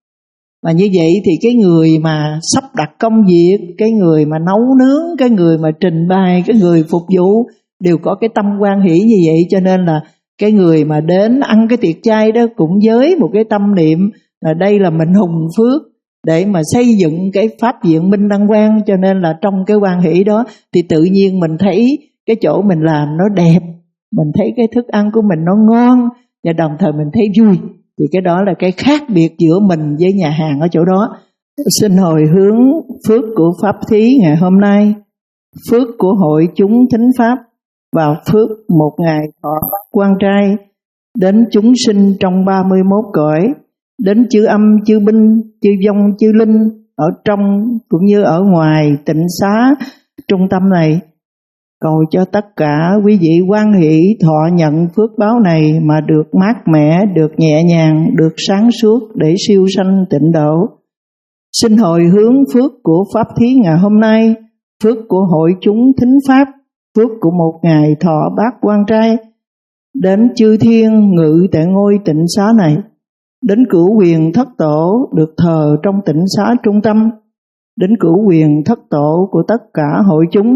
Speaker 2: Và như vậy thì cái người mà sắp đặt công việc, cái người mà nấu nướng, cái người mà trình bày, cái người phục vụ đều có cái tâm hoan hỷ như vậy. Cho nên là cái người mà đến ăn cái tiệc chay đó cũng với một cái tâm niệm là đây là mình hùng phước để mà xây dựng cái pháp viện Minh Đăng Quang. Cho nên là trong cái hoan hỷ đó thì tự nhiên mình thấy cái chỗ mình làm nó đẹp, mình thấy cái thức ăn của mình nó ngon, và đồng thời mình thấy vui. Thì cái đó là cái khác biệt giữa mình với nhà hàng ở chỗ đó. Xin hồi hướng phước của pháp thí ngày hôm nay, phước của hội chúng thính pháp, và phước một ngày thọ quan trai đến chúng sinh trong ba mươi mốt cõi, đến chư âm, chư binh, chư vong, chư linh ở trong cũng như ở ngoài Tịnh Xá Trung Tâm này. Cầu cho tất cả quý vị hoan hỷ thọ nhận phước báo này mà được mát mẻ, được nhẹ nhàng, được sáng suốt để siêu sanh tịnh độ. Xin hồi hướng phước của pháp thí ngày hôm nay, phước của hội chúng thính pháp, phước của một ngày thọ bát quan trai, đến chư thiên ngự tại ngôi tịnh xá này, đến cửu quyền thất tổ được thờ trong tịnh xá trung tâm, đến cửu quyền thất tổ của tất cả hội chúng.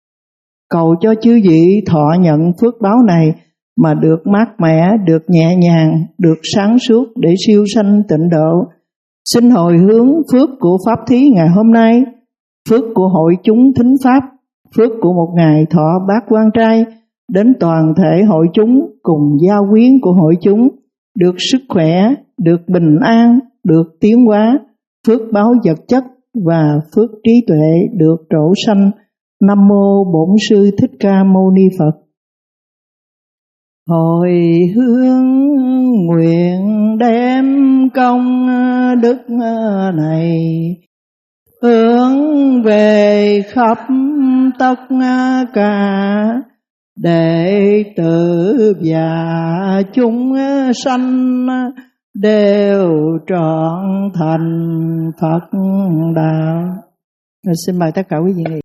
Speaker 2: Cầu cho chư vị thọ nhận phước báo này mà được mát mẻ, được nhẹ nhàng, được sáng suốt để siêu sanh tịnh độ. Xin hồi hướng phước của pháp thí ngày hôm nay, phước của hội chúng thính pháp, phước của một ngày thọ bát quan trai, đến toàn thể hội chúng cùng gia quyến của hội chúng, được sức khỏe, được bình an, được tiến hóa, phước báo vật chất và phước trí tuệ được trổ sanh. Nam mô Bổn Sư Thích Ca Mâu Ni Phật. Hồi hướng nguyện đem công đức này hướng về khắp tất cả đệ tử và chúng sanh đều trọn thành Phật đạo. Rồi xin mời tất cả quý vị.